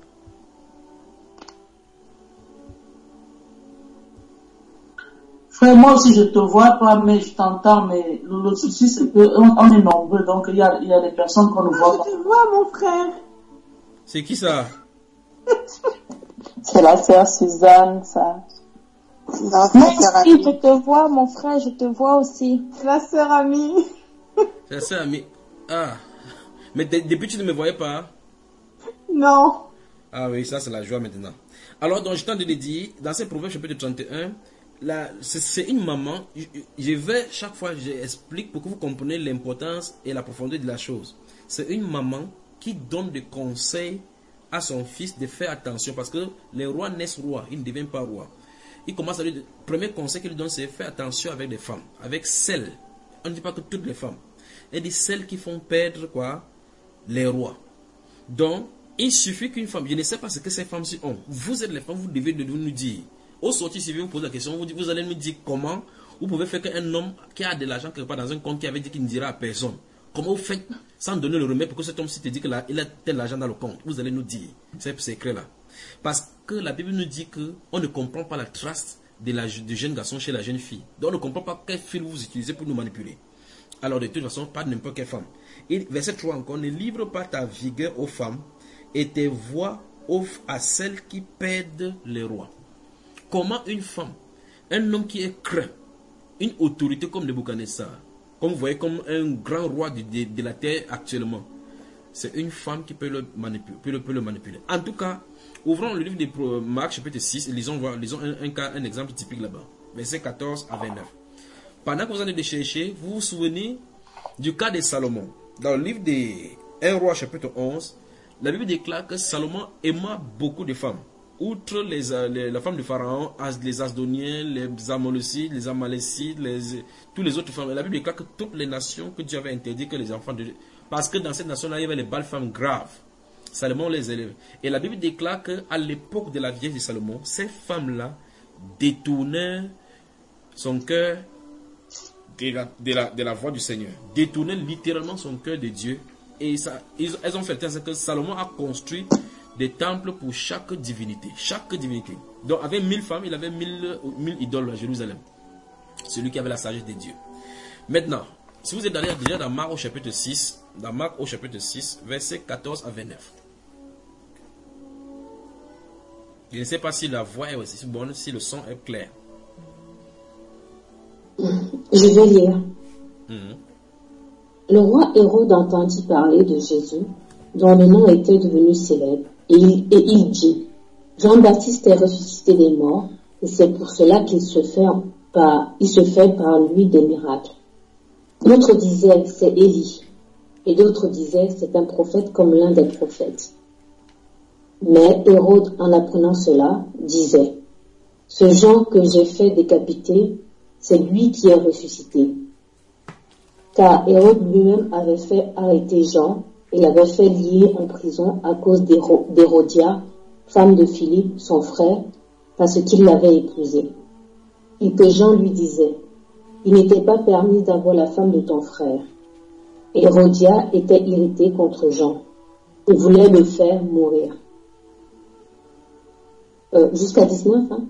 Frère, moi aussi je te vois pas, mais je t'entends, mais le souci c'est qu'on est nombreux, donc il y a des personnes qu'on ne voit pas. Je te vois, mon frère. C'est qui ça? C'est la sœur Suzanne, ça. Moi aussi, je te vois, mon frère, je te vois aussi. La sœur amie. C'est la sœur amie. Ah. Mais depuis tu ne me voyais pas? Non. Ah oui, ça c'est la joie maintenant. Alors, donc je t'en ai dit, dans ces Proverbes chapitre 31, c'est une maman. Je vais chaque fois j'explique pour que vous compreniez l'importance et la profondeur de la chose. C'est une maman qui donne des conseils à son fils de faire attention parce que les rois naissent rois, ils ne deviennent pas rois. Il commence à lui, le premier conseil qu'il lui donne, c'est faire attention avec des femmes, avec celles. On ne dit pas que toutes les femmes. Elle dit celles qui font perdre quoi? Les rois. Donc il suffit qu'une femme, je ne sais pas ce que ces femmes-ci ont. Vous êtes les femmes, vous devez nous dire. Au sortir, si vous posez la question, vous allez me dire comment vous pouvez faire qu'un homme qui a de l'argent quelque part dans un compte qui avait dit qu'il ne dira à personne. Comment vous faites sans donner le remède pour que cet homme-ci te dit qu'il a tel argent dans le compte? Vous allez nous dire ces secrets-là. Parce que la Bible nous dit qu'on ne comprend pas la trace du jeune garçon chez la jeune fille. Donc on ne comprend pas quel fil vous utilisez pour nous manipuler. Alors de toute façon, pas n'importe quelle femme. Et verset 3 encore, ne livre pas ta vigueur aux femmes et tes voix offre à celles qui perdent les rois. Comment une femme, un homme qui est craint, une autorité comme Nebuchadnezzar, comme vous voyez comme un grand roi de la terre actuellement, c'est une femme qui peut le manipuler. En tout cas, ouvrons le livre de Marc chapitre 6 et lisons un exemple typique là-bas. Verset 14 à 29. Pendant que vous allez chercher, vous vous souvenez du cas de Salomon. Dans le livre de 1 roi chapitre 11, la Bible déclare que Salomon aima beaucoup de femmes. Outre la femme de Pharaon, les Asdoniens, les Amolécites, les Amalécites, tous les autres femmes. La Bible déclare que toutes les nations que Dieu avait interdit que les enfants de... Parce que dans cette nation-là, il y avait les belles femmes graves. Salomon les élève. Et la Bible déclare qu'à l'époque de la vieillesse de Salomon, ces femmes-là détournaient son cœur de la voix du Seigneur. Détournaient littéralement son cœur de Dieu. Et elles ont fait ainsi que Salomon a construit des temples pour chaque divinité. Chaque divinité. Donc avec 1000 femmes, il avait 1000 idoles à Jérusalem. Celui qui avait la sagesse de Dieu. Maintenant, si vous êtes déjà dans Marc au chapitre 6, versets 14 à 29. Je ne sais pas si la voix est aussi bonne, si le son est clair. Je vais lire. Le roi Hérode entendit parler de Jésus, dont le nom était devenu célèbre, et il dit, Jean-Baptiste est ressuscité des morts, et c'est pour cela qu'il se fait par lui des miracles. D'autres disaient, c'est Élie, et d'autres disaient, c'est un prophète comme l'un des prophètes. Mais Hérode, en apprenant cela, disait, ce Jean que j'ai fait décapiter, c'est lui qui est ressuscité. Car Hérode lui-même avait fait arrêter Jean et l'avait fait lier en prison à cause d'Hérodia, femme de Philippe, son frère, parce qu'il l'avait épousée. Et que Jean lui disait, il n'était pas permis d'avoir la femme de ton frère. Hérodia était irritée contre Jean et voulait le faire mourir. Jusqu'à 19, hein?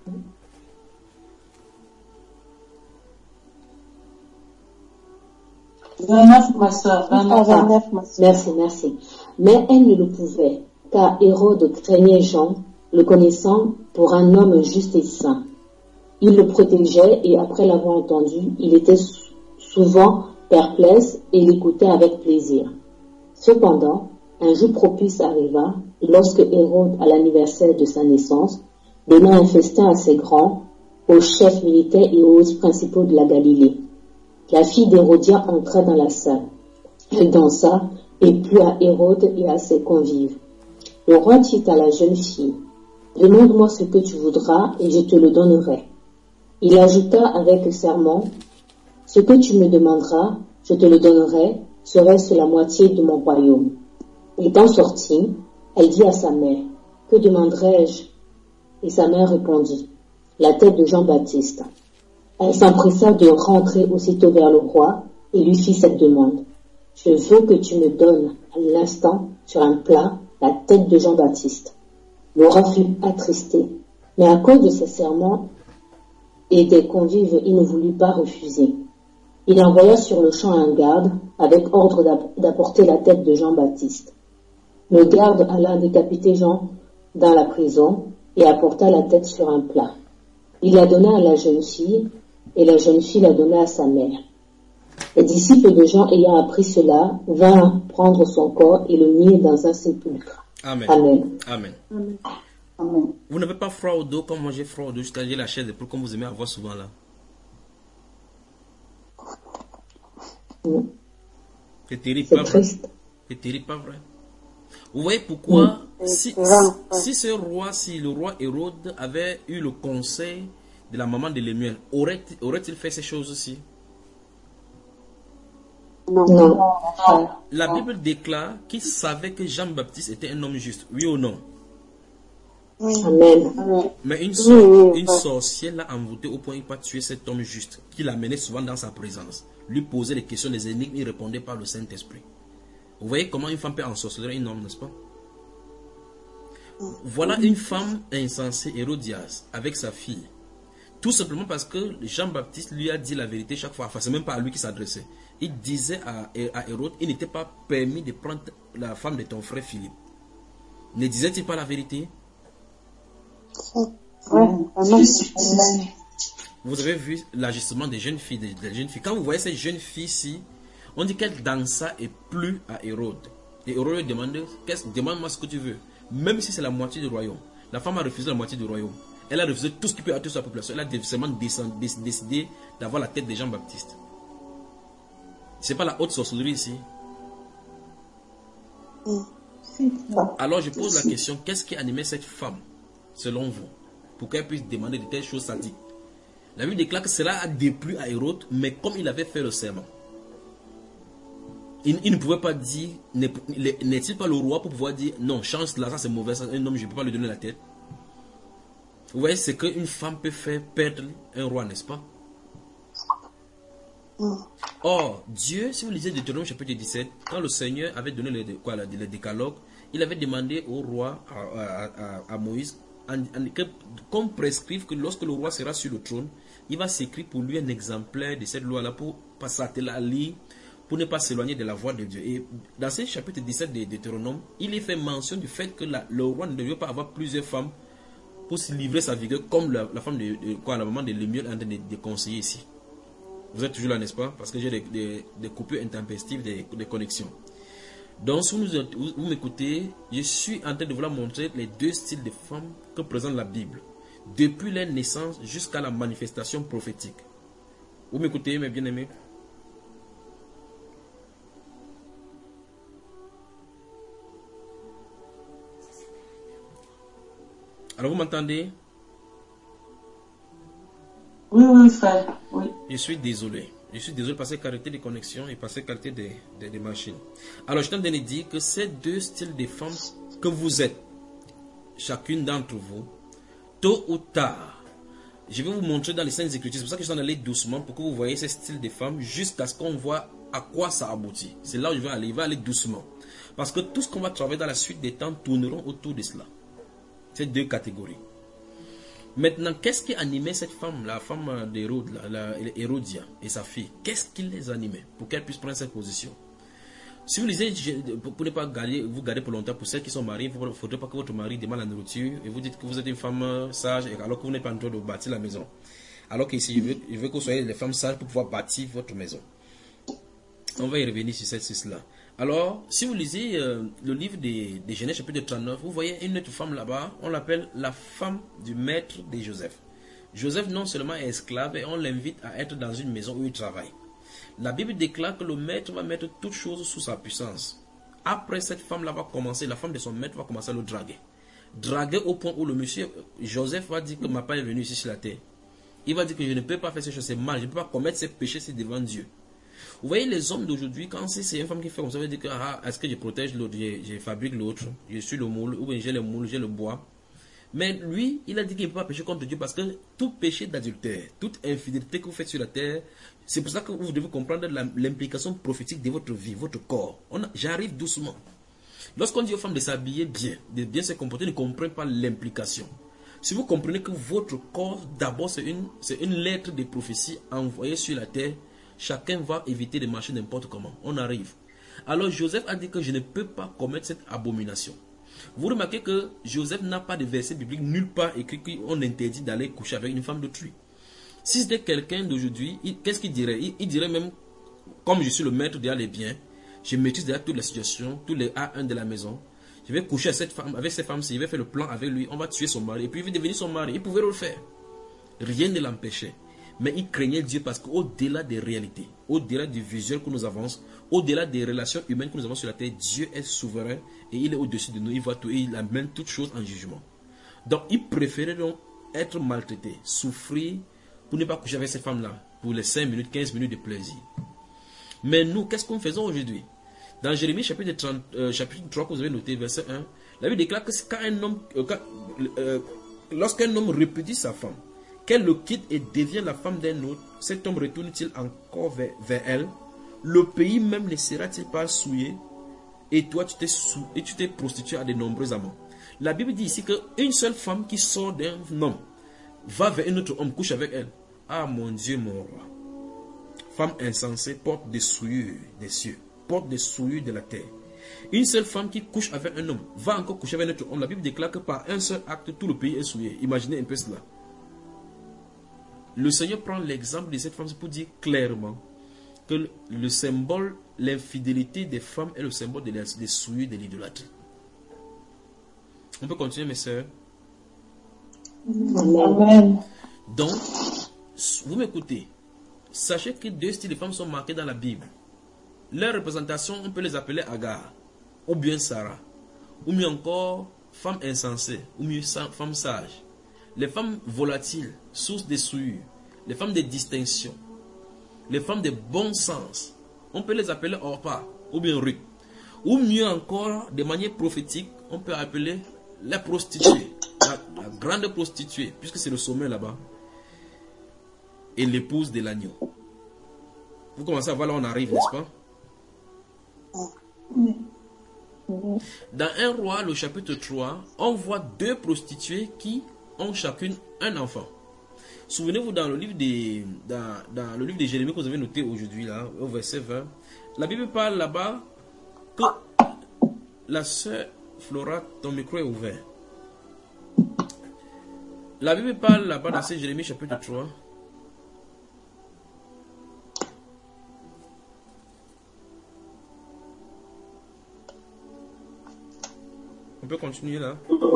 Ma soeur, 29, merci. Mais elle ne le pouvait, car Hérode craignait Jean, le connaissant pour un homme juste et saint. Il le protégeait et après l'avoir entendu, il était souvent perplexe et l'écoutait avec plaisir. Cependant, un jour propice arriva, lorsque Hérode, à l'anniversaire de sa naissance, donna un festin assez grand aux chefs militaires et aux principaux de la Galilée. La fille d'Hérodia entra dans la salle. Elle dansa et plut à Hérode et à ses convives. Le roi dit à la jeune fille, « Demande-moi ce que tu voudras et je te le donnerai. » Il ajouta avec serment, « Ce que tu me demanderas, je te le donnerai, serait-ce la moitié de mon royaume. » Étant sortie, elle dit à sa mère, « Que demanderai-je » Et sa mère répondit, « La tête de Jean-Baptiste. » Elle s'empressa de rentrer aussitôt vers le roi et lui fit cette demande. « Je veux que tu me donnes à l'instant, sur un plat, la tête de Jean-Baptiste. » Le roi fut attristé, mais à cause de ses serments et des convives, il ne voulut pas refuser. Il envoya sur le champ un garde avec ordre d'apporter la tête de Jean-Baptiste. Le garde alla décapiter Jean dans la prison et apporta la tête sur un plat. Il la donna à la jeune fille et la jeune fille la donna à sa mère. Les disciples de Jean ayant appris cela vinrent prendre son corps et le mirent dans un sépulcre. Amen. Amen. Amen. Amen. Amen. Vous n'avez pas froid au dos comme moi j'ai froid au dos, c'est-à-dire la chaise d'épaule comme vous aimez avoir souvent là. C'est terrible, pas vrai? C'est terrible, pas vrai? Vous voyez pourquoi si le roi Hérode avait eu le conseil de la maman de Lémuel, aurait-il fait ces choses aussi? Non. La Bible déclare qu'il savait que Jean-Baptiste était un homme juste, oui ou non? Oui. Amen. Mais une sorcière l'a envoûté au point qu'il n'a pas tué cet homme juste, qui l'amenait souvent dans sa présence, lui posait des questions, des énigmes, il répondait par le Saint-Esprit. Vous voyez comment une femme peut ensorceler un homme, n'est-ce pas? Voilà une femme insensée, Hérodias, avec sa fille, Tout simplement parce que Jean-Baptiste lui a dit la vérité chaque fois. Enfin, c'est même pas à lui qui s'adressait. Il disait à Hérode, il n'était pas permis de prendre la femme de ton frère Philippe. Ne disait-il pas la vérité? Vous avez vu l'ajustement des jeunes filles, Quand vous voyez ces jeunes filles-ci, on dit qu'elle dansa et plut à Hérode. Et Hérode lui demandait, demande-moi ce que tu veux. Même si c'est la moitié du royaume. La femme a refusé la moitié du royaume. Elle a refusé tout ce qui peut attirer sa population. Elle a seulement décidé d'avoir la tête de Jean-Baptiste. C'est pas la haute sorcellerie ici. Alors je pose la question, qu'est-ce qui animait cette femme, selon vous, pour qu'elle puisse demander de telles choses sadiques? La Bible déclare que cela a déplu à Hérode, mais comme il avait fait le serment, il ne pouvait pas dire, n'est-il pas le roi pour pouvoir dire, non, change cela, ça c'est mauvais, ça, un homme je ne peux pas lui donner la tête. Vous voyez, c'est qu'une femme peut faire perdre un roi, n'est-ce pas? Or, Dieu, si vous lisez Deutéronome chapitre 17, quand le Seigneur avait donné le décalogue, il avait demandé au roi, à Moïse, qu'on prescrive que lorsque le roi sera sur le trône, il va s'écrire pour lui un exemplaire de cette loi-là pour passer à lire, pour ne pas s'éloigner de la voie de Dieu. Et dans ce chapitre 17 de Deutéronome, il est fait mention du fait que le roi ne devait pas avoir plusieurs femmes pour se livrer sa vigueur, comme la femme la maman de Lémuel est en train de conseiller ici. Vous êtes toujours là, n'est-ce pas? Parce que j'ai des coupures intempestives de connexion. Donc, si vous m'écoutez, je suis en train de vous montrer les deux styles de femmes que présente la Bible, depuis leur naissance jusqu'à la manifestation prophétique. Vous m'écoutez, mes bien-aimés? Alors, vous m'entendez? Oui, frère. Oui. Je suis désolé. Je suis désolé par cette qualité de connexion et par cette qualité des machines. Alors, je t'en ai dit que ces deux styles de femmes que vous êtes, chacune d'entre vous, tôt ou tard, je vais vous montrer dans les Saintes Écritures. C'est pour ça que je suis en allé doucement pour que vous voyez ces styles de femmes jusqu'à ce qu'on voit à quoi ça aboutit. C'est là où je vais aller. Il va aller doucement. Parce que tout ce qu'on va travailler dans la suite des temps tourneront autour de cela. Ces deux catégories. Maintenant, qu'est-ce qui animait cette femme, la femme d'Hérode, Hérodia et sa fille? Qu'est-ce qui les animait pour qu'elle puisse prendre cette position? Si vous lisez, pour ne pas vous garder pour longtemps, pour celles qui sont mariées, il ne faudrait pas que votre mari demande la nourriture et vous dites que vous êtes une femme sage alors que vous n'êtes pas en train de bâtir la maison. Alors qu'ici, il veut que vous soyez des femmes sages pour pouvoir bâtir votre maison. On va y revenir sur cela. Alors, si vous lisez le livre des Genèse chapitre 39, vous voyez une autre femme là-bas, on l'appelle la femme du maître de Joseph. Joseph non seulement est esclave, et on l'invite à être dans une maison où il travaille. La Bible déclare que le maître va mettre toutes choses sous sa puissance. Après, cette femme-là va commencer, la femme de son maître va commencer à le draguer. Draguer au point où le monsieur, Joseph va dire que ma part est venue ici sur la terre. Il va dire que je ne peux pas faire ces choses, c'est mal, je ne peux pas commettre ces péchés, c'est devant Dieu. Vous voyez les hommes d'aujourd'hui, quand c'est une femme qui fait comme ça, ça veut dire que est-ce que je protège l'autre, je fabrique l'autre, je suis le moule, ou bien j'ai le moule, j'ai le bois. Mais lui, il a dit qu'il ne peut pas pécher contre Dieu parce que tout péché d'adultère, toute infidélité que vous faites sur la terre, c'est pour ça que vous devez comprendre l'implication prophétique de votre vie, votre corps. J'arrive doucement. Lorsqu'on dit aux femmes de s'habiller bien, de bien se comporter, ne comprennent pas l'implication. Si vous comprenez que votre corps, d'abord, c'est une lettre de prophétie envoyée sur la terre, chacun va éviter de marcher n'importe comment. On arrive. Alors Joseph a dit que je ne peux pas commettre cette abomination. Vous remarquez que Joseph n'a pas de verset biblique nulle part écrit qu'on interdit d'aller coucher avec une femme d'autrui. Si c'était quelqu'un d'aujourd'hui, qu'est-ce qu'il dirait? Il dirait même, comme je suis le maître derrière les biens, je maîtrise derrière toute la situation, tous les A1 de la maison, je vais coucher avec cette femme-ci, je vais faire le plan avec lui, on va tuer son mari, et puis il va devenir son mari. Il pouvait le faire. Rien ne l'empêchait. Mais il craignait Dieu parce qu'au-delà des réalités, au-delà du visuel que nous avons, au-delà des relations humaines que nous avons sur la terre, Dieu est souverain et il est au-dessus de nous, il voit tout et il amène toutes choses en jugement. Donc il préférait donc être maltraité, souffrir pour ne pas coucher avec cette femme-là, pour les 5 minutes, 15 minutes de plaisir. Mais nous, qu'est-ce que nous faisons aujourd'hui? Dans Jérémie chapitre 3, que vous avez noté, verset 1, la Bible déclare que lorsqu'un homme répudie sa femme, qu'elle le quitte et devient la femme d'un autre, cet homme retourne-t-il encore vers elle? Le pays même ne sera-t-il pas souillé? Et toi, tu t'es prostitué à de nombreux amants. La Bible dit ici qu'une seule femme qui sort d'un homme va vers un autre homme, couche avec elle. Ah mon Dieu, mon roi. Femme insensée porte des souillures des cieux, porte des souillures de la terre. Une seule femme qui couche avec un homme va encore coucher avec un autre homme. La Bible déclare que par un seul acte, tout le pays est souillé. Imaginez un peu cela. Le Seigneur prend l'exemple de cette femme pour dire clairement que le symbole, l'infidélité des femmes est le symbole des souillures de l'idolâtrie. On peut continuer, mes sœurs? Amen. Donc, vous m'écoutez. Sachez que deux styles de femmes sont marqués dans la Bible. Leurs représentations, on peut les appeler Agar, ou bien Sarah, ou mieux encore, femme insensée, ou mieux femme sage. Les femmes volatiles, source des souillures, les femmes de distinction, les femmes de bon sens, on peut les appeler Orpa, ou bien Ruth. Ou mieux encore, de manière prophétique, on peut appeler les prostituées, la grande prostituée, puisque c'est le sommet là-bas, et l'épouse de l'agneau. Vous commencez à voir là où on arrive, n'est-ce pas? Dans 1 Roi, le chapitre 3, on voit deux prostituées qui ont chacune un enfant. Souvenez-vous dans le livre de Jérémie que vous avez noté aujourd'hui, là, au verset 20, la Bible parle là-bas que la sœur Flora, ton micro est ouvert. La Bible parle là-bas dans Jérémie chapitre 3. On peut continuer là.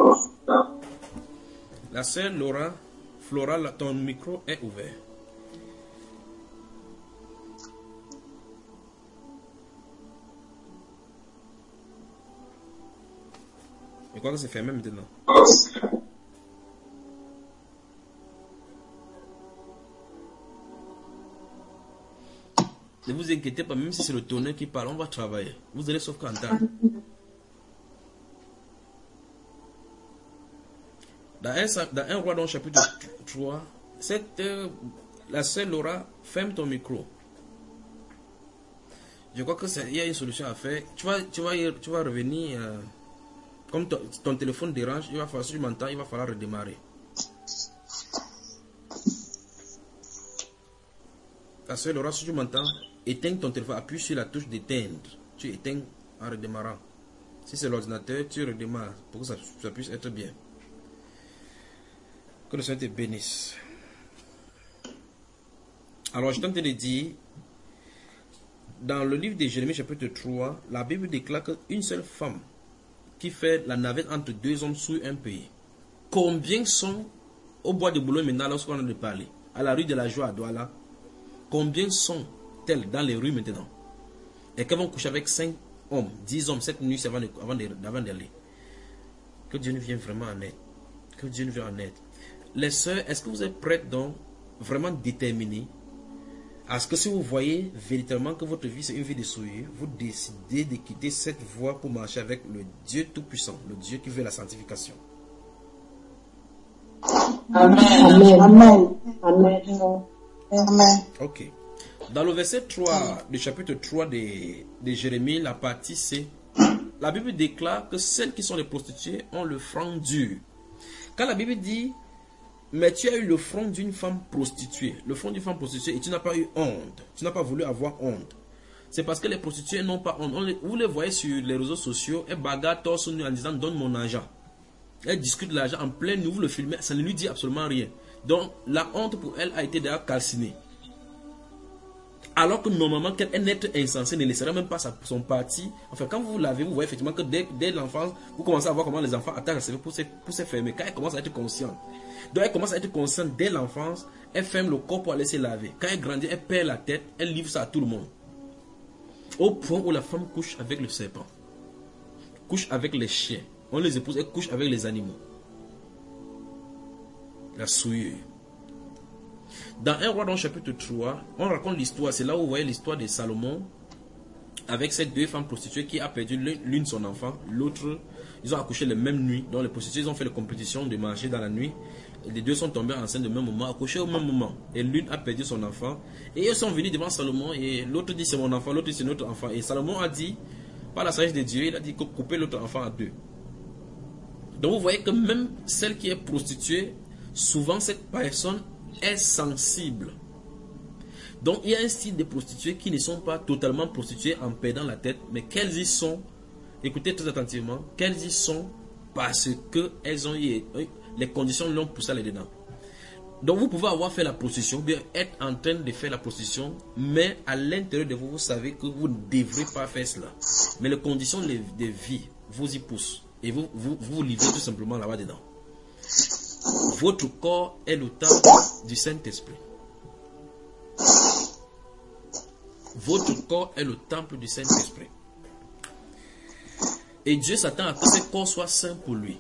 La sœur Flora, ton micro est ouvert. Je crois que c'est fermé maintenant. Ne vous inquiétez pas, même si c'est le tonnerre qui parle, on va travailler. Vous allez sauf qu'entendre. Dans 1 Roi, dans le chapitre 3, la sœur Laura, ferme ton micro. Je crois qu'il y a une solution à faire. Tu vas revenir. Comme ton téléphone dérange, il va falloir, si tu m'entends, il va falloir redémarrer. La sœur Laura, si tu m'entends, éteins ton téléphone, appuie sur la touche d'éteindre. Tu éteins en redémarrant. Si c'est l'ordinateur, tu redémarres pour que ça puisse être bien. Que le Seigneur te bénisse. Alors, je t'entends de dire, dans le livre de Jérémie chapitre 3, la Bible déclare qu'une seule femme qui fait la navette entre deux hommes sur un pays. Combien sont au bois de Boulogne maintenant lorsqu'on a de parler, à la rue de la Joie à Douala? Combien sont-elles dans les rues maintenant? Et qu'elles vont coucher avec 5 hommes, 10 hommes, 7 nuits avant d'aller. Que Dieu nous vienne vraiment en aide. Que Dieu nous vienne en aide. Les sœurs, est-ce que vous êtes prêtes donc vraiment déterminées à ce que si vous voyez véritablement que votre vie c'est une vie de souillure, vous décidez de quitter cette voie pour marcher avec le Dieu Tout-Puissant, le Dieu qui veut la sanctification? Amen. Amen. Amen. Amen. Ok. Dans le verset 3 du chapitre 3 de Jérémie, la partie C, la Bible déclare que celles qui sont les prostituées ont le front dur. Quand la Bible dit mais tu as eu le front d'une femme prostituée. Le front d'une femme prostituée et tu n'as pas eu honte. Tu n'as pas voulu avoir honte. C'est parce que les prostituées n'ont pas honte. Vous les voyez sur les réseaux sociaux. Elles bagarrent torse nu en disant donne mon argent. Elles discutent de l'argent en plein nu. Vous le filmez. Ça ne lui dit absolument rien. Donc la honte pour elle a été d'ailleurs calcinée. Alors que normalement, qu'un être insensé ne laisserait même pas son parti. Enfin, quand vous l'avez, vous voyez effectivement que dès l'enfance, vous commencez à voir comment les enfants attaquent la cervelle pour se fermer. Quand elle commence à être consciente. Donc elle commence à être consciente dès l'enfance, elle ferme le corps pour aller se laver. Quand elle grandit, elle perd la tête, elle livre ça à tout le monde. Au point où la femme couche avec le serpent, couche avec les chiens. On les épouse, elle couche avec les animaux. La souillure. Dans 1 Roi, dans le chapitre 3, on raconte l'histoire. C'est là où vous voyez l'histoire de Salomon avec ces deux femmes prostituées qui a perdu l'une son enfant, l'autre, ils ont accouché les mêmes nuits. Donc les prostituées, ils ont fait la compétition de marcher dans la nuit. Les deux sont tombés enceintes au même moment, accouchés au même moment. Et l'une a perdu son enfant. Et ils sont venus devant Salomon. Et l'autre dit c'est mon enfant, l'autre dit c'est notre enfant. Et Salomon a dit, par la sagesse de Dieu, il a dit couper l'autre enfant à deux. Donc vous voyez que même celle qui est prostituée, souvent cette personne est sensible. Donc il y a un style de prostituées qui ne sont pas totalement prostituées en perdant la tête, mais qu'elles y sont, écoutez très attentivement, qu'elles y sont parce que elles ont eu, les conditions l'ont poussé à aller dedans. Donc vous pouvez avoir fait la prostitution, bien être en train de faire la prostitution, mais à l'intérieur de vous, vous savez que vous ne devrez pas faire cela. Mais les conditions de vie vous y poussent et vous livrez tout simplement là-bas dedans. Votre corps est le temple du Saint-Esprit. Votre corps est le temple du Saint-Esprit. Et Dieu s'attend à ce que ce corps soit saint pour lui.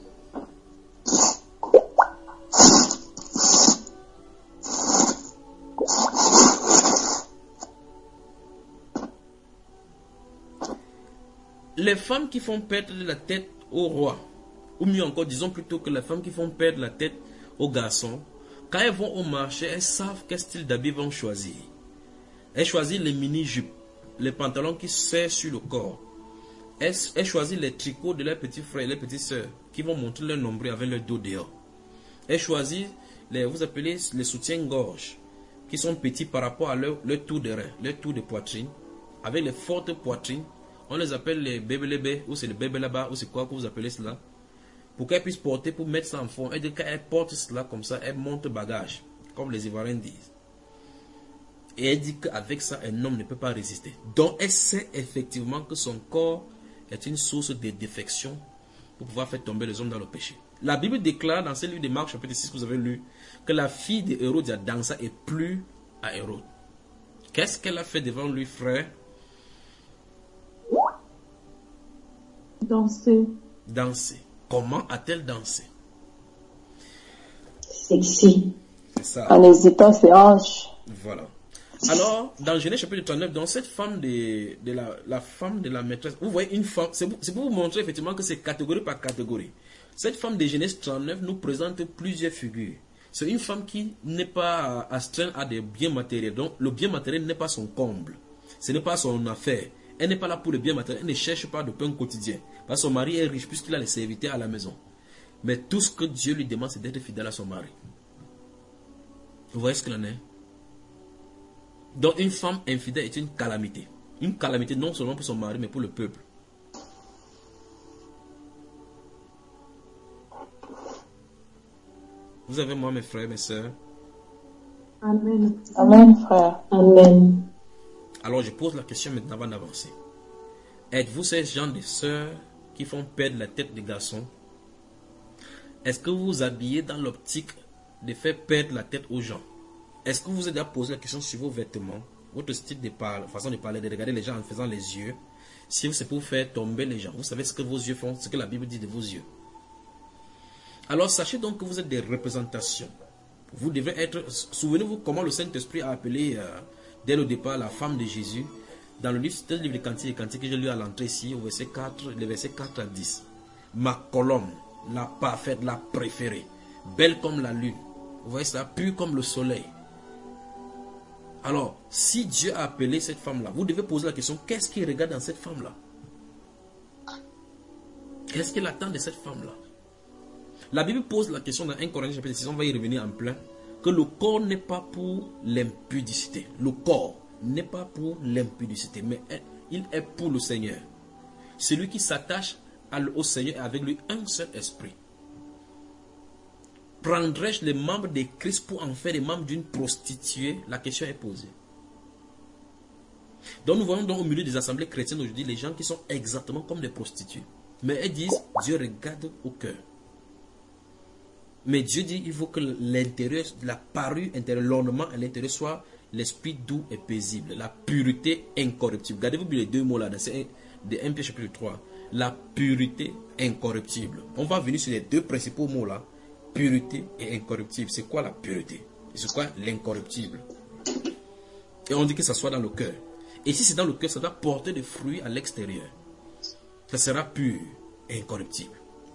Les femmes qui font perdre la tête au roi, ou mieux encore, disons plutôt que les femmes qui font perdre la tête aux garçons, quand elles vont au marché, elles savent quel style d'habit vont choisir. Elles choisissent les mini-jupes, les pantalons qui serrent sur le corps. Elles choisissent les tricots de leurs petits frères et leurs petites sœurs qui vont montrer leur nombril avec leur dos dehors. Elles choisissent vous appelez les soutiens-gorge qui sont petits par rapport à leur tour de rein, leur tour de poitrine, avec les fortes poitrines. On les appelle les bébé ou c'est les bébé là-bas ou c'est quoi que vous appelez cela. Pour qu'elles puissent porter, pour mettre ça en fond. Et quand elles portent cela comme ça, elles montent bagage, comme les Ivoiriens disent. Et elle dit qu'avec ça, un homme ne peut pas résister. Donc elle sait effectivement que son corps est une source de défection pour pouvoir faire tomber les hommes dans le péché. La Bible déclare dans ce livre de Marc chapitre 6 que vous avez lu que la fille d'Hérode a dansé et plu à Hérode. Qu'est-ce qu'elle a fait devant lui, frère? Danser. Danser. Comment a-t-elle dansé? Sexy. C'est ça. En hésitant ses hanches. Voilà. Alors, dans Genèse chapitre 39, dans cette femme la femme de la maîtresse, vous voyez une femme, c'est pour vous montrer effectivement que c'est catégorie par catégorie. Cette femme de Genèse 39 nous présente plusieurs figures. C'est une femme qui n'est pas astreinte à des biens matériels. Donc, le bien matériel n'est pas son comble. Ce n'est pas son affaire. Elle n'est pas là pour le bien matériel. Elle ne cherche pas de pain quotidien. Parce que son mari est riche puisqu'il a les serviteurs à la maison. Mais tout ce que Dieu lui demande, c'est d'être fidèle à son mari. Vous voyez ce qu'il en est? Donc une femme infidèle est une calamité. Une calamité non seulement pour son mari, mais pour le peuple. Vous avez moi, mes frères, mes sœurs? Amen. Amen, frère. Amen. Alors je pose la question maintenant avant d'avancer. Êtes-vous ces gens de sœurs qui font perdre la tête des garçons? Est-ce que vous vous habillez dans l'optique de faire perdre la tête aux gens? Est-ce que vous vous êtes déjà posé la question sur vos vêtements, votre style de façon de parler, de regarder les gens en faisant les yeux? Si c'est pour faire tomber les gens, vous savez ce que vos yeux font, ce que la Bible dit de vos yeux. Alors sachez donc que vous êtes des représentations. Vous devez être, souvenez-vous comment le Saint-Esprit a appelé dès le départ la femme de Jésus. Dans le livre de Cantiques que j'ai lu à l'entrée ici, au verset 4, les versets 4 à 10. Ma colonne, la parfaite, la préférée, belle comme la lune. Vous voyez ça, pure comme le soleil. Alors, si Dieu a appelé cette femme-là, vous devez poser la question, qu'est-ce qu'il regarde dans cette femme-là? Qu'est-ce qu'il attend de cette femme-là? La Bible pose la question dans 1 Corinthiens chapitre 6, on va y revenir en plein, que le corps n'est pas pour l'impudicité. Le corps n'est pas pour l'impudicité, mais il est pour le Seigneur. Celui qui s'attache au Seigneur et avec lui un seul esprit. Prendrais-je les membres de Christ pour en faire les membres d'une prostituée? La question est posée. Donc nous voyons donc au milieu des assemblées chrétiennes aujourd'hui les gens qui sont exactement comme des prostituées. Mais elles disent, Dieu regarde au cœur. Mais Dieu dit, il faut que l'intérieur, la parure intérieure, l'ornement à l'intérieur soit l'esprit doux et paisible, la pureté incorruptible. Regardez-vous bien les deux mots là, dans 1 Pierre chapitre 3. La pureté incorruptible. On va venir sur les deux principaux mots là. Pureté et incorruptible. C'est quoi la pureté? C'est quoi l'incorruptible? Et on dit que ça soit dans le cœur. Et si c'est dans le cœur, ça doit porter des fruits à l'extérieur. Ça sera pur et incorruptible.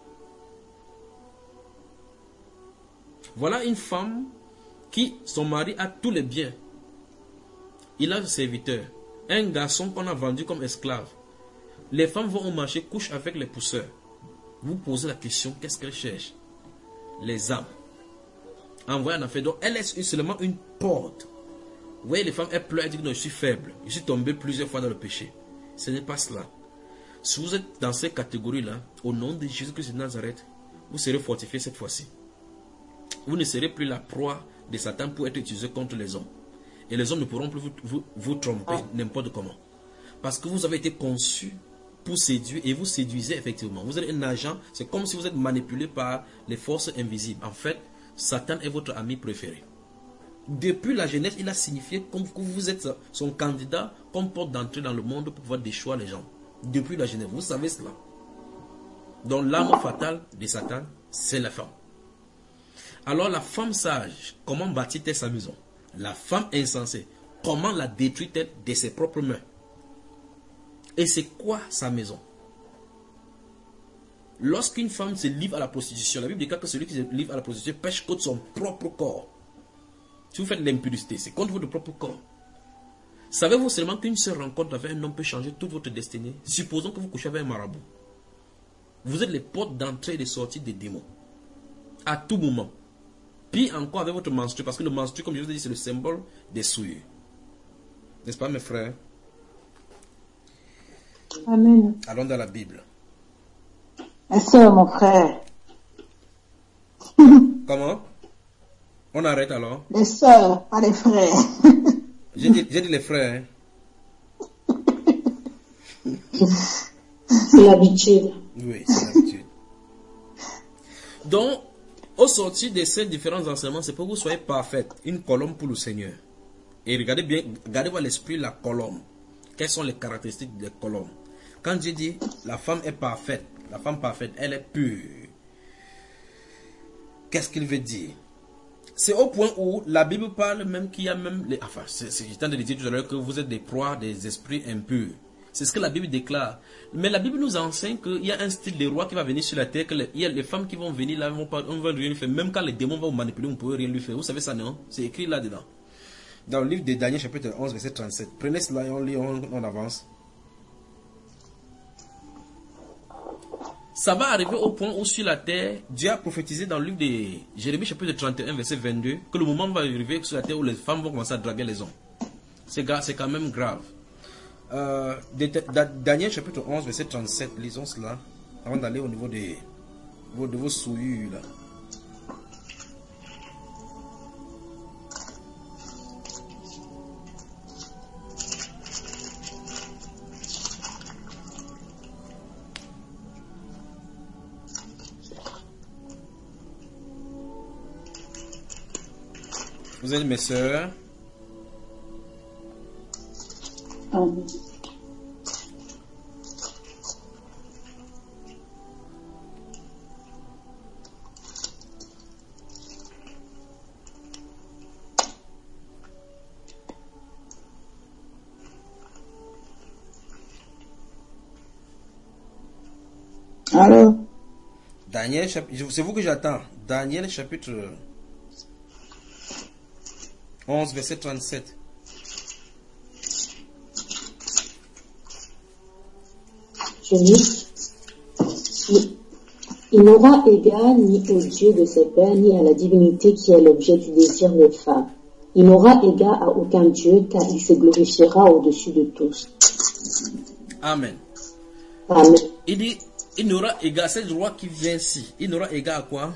Voilà une femme qui, son mari a tous les biens. Il a des serviteurs. Un garçon qu'on a vendu comme esclave. Les femmes vont au marché, couchent avec les pousseurs. Vous posez la question, qu'est-ce qu'elles cherchent? Les âmes. envoyée en enfer. Donc elle est seulement une porte. Vous voyez, les femmes, elles pleurent, elles disent non, je suis faible. Je suis tombé plusieurs fois dans le péché. Ce n'est pas cela. Si vous êtes dans ces catégories-là, au nom de Jésus-Christ de Nazareth, vous serez fortifiés cette fois-ci. Vous ne serez plus la proie de Satan pour être utilisé contre les hommes. Et les hommes ne pourront plus vous tromper n'importe comment. Parce que vous avez été conçus pour séduire et vous séduisez effectivement. Vous êtes un agent, c'est comme si vous êtes manipulé par les forces invisibles. En fait, Satan est votre ami préféré. Depuis la jeunesse, il a signifié que vous êtes son candidat comme porte d'entrée dans le monde pour pouvoir déchoir les gens. Depuis la jeunesse, vous savez cela. Donc l'arme fatale de Satan, c'est la femme. Alors la femme sage, comment bâtit-elle sa maison? La femme insensée, comment la détruit-elle de ses propres mains? Et c'est quoi sa maison? Lorsqu'une femme se livre à la prostitution, la Bible déclare que celui qui se livre à la prostitution pêche contre son propre corps. Si vous faites l'impudicité, c'est contre votre propre corps. Savez-vous seulement qu'une seule rencontre avec un homme peut changer toute votre destinée? Supposons que vous couchez avec un marabout. Vous êtes les portes d'entrée et de sortie des démons. À tout moment. Puis encore avec votre menstru, parce que le menstru, comme je vous ai dit, c'est le symbole des souillures. N'est-ce pas, mes frères? Amen. Allons dans la Bible. Ma soeur, mon frère. Comment? On arrête alors? Les sœurs, pas les frères. J'ai dit les frères. Hein? C'est l'habitude. Oui, c'est l'habitude. Donc, au sortir de ces différents enseignements, c'est pour que vous soyez parfaite, une colombe pour le Seigneur. Et regardez bien, gardez à l'esprit la colombe. Quelles sont les caractéristiques des colombes? Quand Dieu dit la femme est parfaite, la femme parfaite, elle est pure. Qu'est-ce qu'il veut dire? C'est au point où la Bible parle même qu'il y a même les... Enfin, j'étais en train de dire tout à l'heure que vous êtes des proies des esprits impurs. C'est ce que la Bible déclare. Mais la Bible nous enseigne qu'il y a un style de roi qui va venir sur la terre, il y a les femmes qui vont venir là, on va rien lui faire. Même quand les démons vont vous manipuler, on ne peut rien lui faire. Vous savez ça, non? C'est écrit là-dedans. Dans le livre de Daniel, chapitre 11, verset 37. Prenez cela et on lit, on avance. Ça va arriver au point où sur la terre, Dieu a prophétisé dans le livre de Jérémie, chapitre 31, verset 22, que le moment va arriver sur la terre où les femmes vont commencer à draguer les hommes. C'est quand même grave. Daniel, chapitre 11, verset 37, lisons cela, avant d'aller au niveau de vos souillures, là. Vous êtes mes sœurs? Amen. Alors, Daniel, c'est vous que j'attends. Daniel, chapitre 11, verset 37. Je lis. Il n'aura égard ni au Dieu de ses pères, ni à la divinité qui est l'objet du désir des femmes. Il n'aura égard à aucun Dieu, car il se glorifiera au-dessus de tous. Amen. Amen. Il dit, il n'aura égard, c'est le roi qui vient ici. Il n'aura égard à quoi?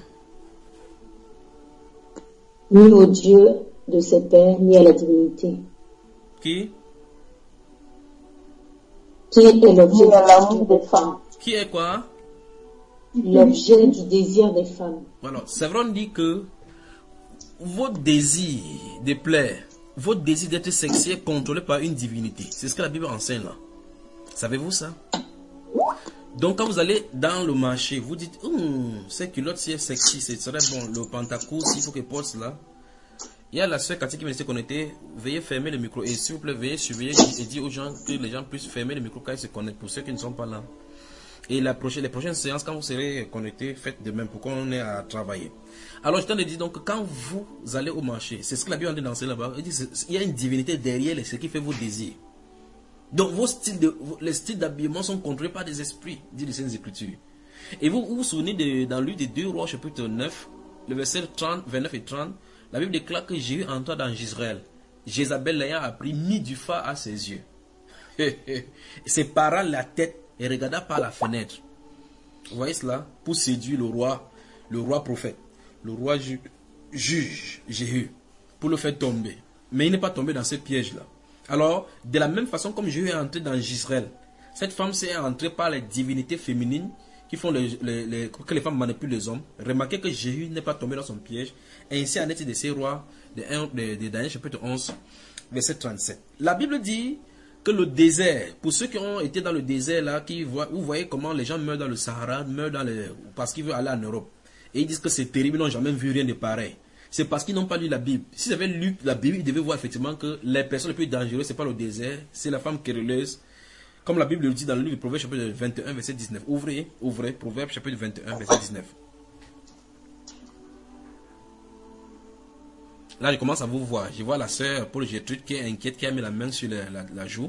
Ni au Dieu de ses pères, ni à la divinité. Qui est l'objet de l'amour des femmes. Qui est quoi? L'objet du désir des femmes. Voilà. C'est vrai, on dit que votre désir de plaire, votre désir d'être sexy est contrôlé par une divinité. C'est ce que la Bible enseigne là. Savez-vous ça? Donc quand vous allez dans le marché, vous dites, ces culottes si est sexy, ce serait bon, le pantacourt, s'il faut qu'elle porte cela. Il y a la soeur Cathy qui me laisse connecter, veuillez fermer le micro. Et s'il vous plaît, veuillez surveiller et dire aux gens que les gens puissent fermer le micro quand ils se connectent, pour ceux qui ne sont pas là. Et les prochaines séances, quand vous serez connectés, faites de même pour qu'on ait à travailler. Alors je t'en ai dit donc, quand vous allez au marché, c'est ce que la Bible a dit là-bas, il y a une divinité derrière ce qui fait vos désirs. Donc les styles d'habillement sont contrôlés par des esprits, dit les Saintes Écritures. Et vous vous souvenez dans le livre des 2 Rois, chapitre 9, le verset 30, 29 et 30, la Bible déclare que Jéhu entra dans Israël. Jézabel l'ayant appris, mit du feu à ses yeux. Sépara la tête et regarda par la fenêtre. Vous voyez cela? Pour séduire le roi prophète, le roi juge Jéhu, pour le faire tomber. Mais il n'est pas tombé dans ce piège-là. Alors, de la même façon comme Jéhu est entré dans Israël, cette femme s'est entrée par les divinités féminines qui font que les femmes manipulent les hommes. Remarquez que Jéhu n'est pas tombé dans son piège. Ainsi en est de ces rois de Daniel chapitre 11, verset 37. La Bible dit que le désert, pour ceux qui ont été dans le désert là, vous voyez comment les gens meurent dans le Sahara, parce qu'ils veulent aller en Europe. Et ils disent que c'est terrible, ils n'ont jamais vu rien de pareil. C'est parce qu'ils n'ont pas lu la Bible. S'ils avaient lu la Bible, ils devaient voir effectivement que les personnes les plus dangereuses, c'est pas le désert, c'est la femme querelleuse. Comme la Bible le dit dans le livre de Proverbes chapitre 21, verset 19. Ouvrez, Proverbes chapitre 21, verset 19. Là, je commence à vous voir. Je vois la sœur Paul Gertrude qui est inquiète, qui a mis la main sur la joue.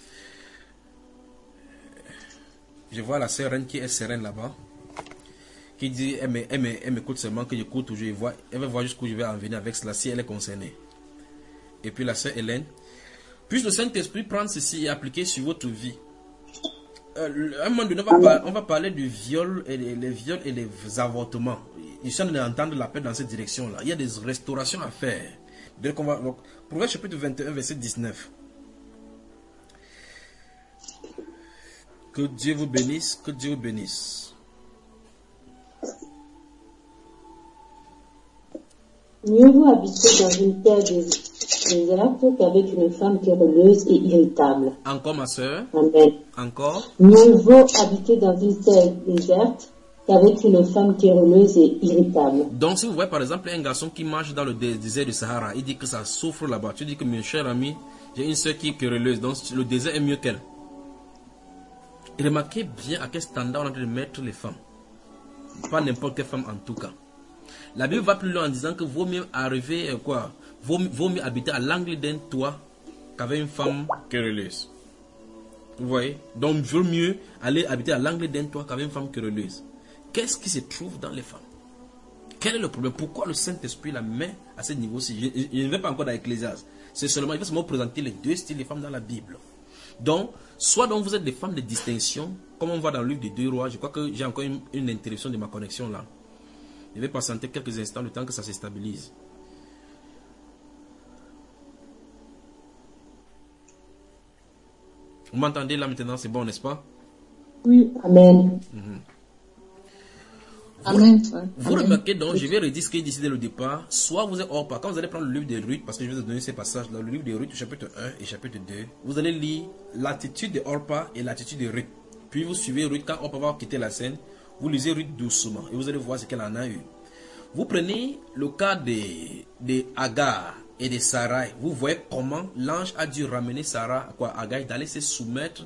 Je vois la sœur Reine qui est sereine là-bas. Qui dit, elle m'écoute seulement, que j'écoute toujours. Elle va voir jusqu'où je vais en venir avec cela, si elle est concernée. Et puis la sœur Hélène. Puisse le Saint-Esprit prendre ceci et appliquer sur votre vie. À un moment donné, on va parler du viol et les viols et les avortements. Je suis en train d'entendre l'appel dans cette direction-là. Il y a des restaurations à faire. Donc, Proverbe chapitre 21, verset 19. Que Dieu vous bénisse, que Dieu vous bénisse. Mieux vaut habiter dans une terre déserte qu'avec une femme querelleuse et irritable. Encore, ma soeur. Amen. Encore. Mieux vaut habiter dans une terre déserte qu'avec une femme querelleuse et irritable. Donc, si vous voyez par exemple un garçon qui marche dans le désert du Sahara, il dit que ça souffre là-bas. Tu dis que, mon cher ami, j'ai une soeur qui est querelleuse, donc le désert est mieux qu'elle. Remarquez bien à quel standard on a de mettre les femmes. Pas n'importe quelle femme en tout cas. La Bible va plus loin en disant que vaut mieux arriver vaut mieux habiter à l'angle d'un toit qu'avec une femme querelleuse. Vous voyez? Donc vaut mieux aller habiter à l'angle d'un toit qu'avec une femme querelleuse. Qu'est-ce qui se trouve dans les femmes? Quel est le problème? Pourquoi le Saint-Esprit la met à ce niveau-ci? Je ne vais pas encore dans l'Ecclésiaste. C'est seulement, il va seulement présenter les deux styles de femmes dans la Bible. Donc, soit donc vous êtes des femmes de distinction, comme on voit dans le livre des 2 rois. Je crois que j'ai encore une interruption de ma connexion là. Je vais patienter quelques instants le temps que ça se stabilise. Vous m'entendez là maintenant, c'est bon, n'est-ce pas? Oui, amen. Amen. Vous remarquez donc, je vais redire ce qu'il dit dès le départ. Soit vous êtes hors pas. Quand vous allez prendre le livre de Ruth, parce que je vais vous donner ces passages-là, le livre de Ruth, chapitre 1 et chapitre 2, vous allez lire l'attitude de Orpa et l'attitude de Ruth. Puis vous suivez Ruth, quand Orpa va quitter la scène, vous lisez Ruth doucement et vous allez voir ce qu'elle en a eu. Vous prenez le cas de Agar et de Sarai. Vous voyez comment l'ange a dû ramener Agar, d'aller se soumettre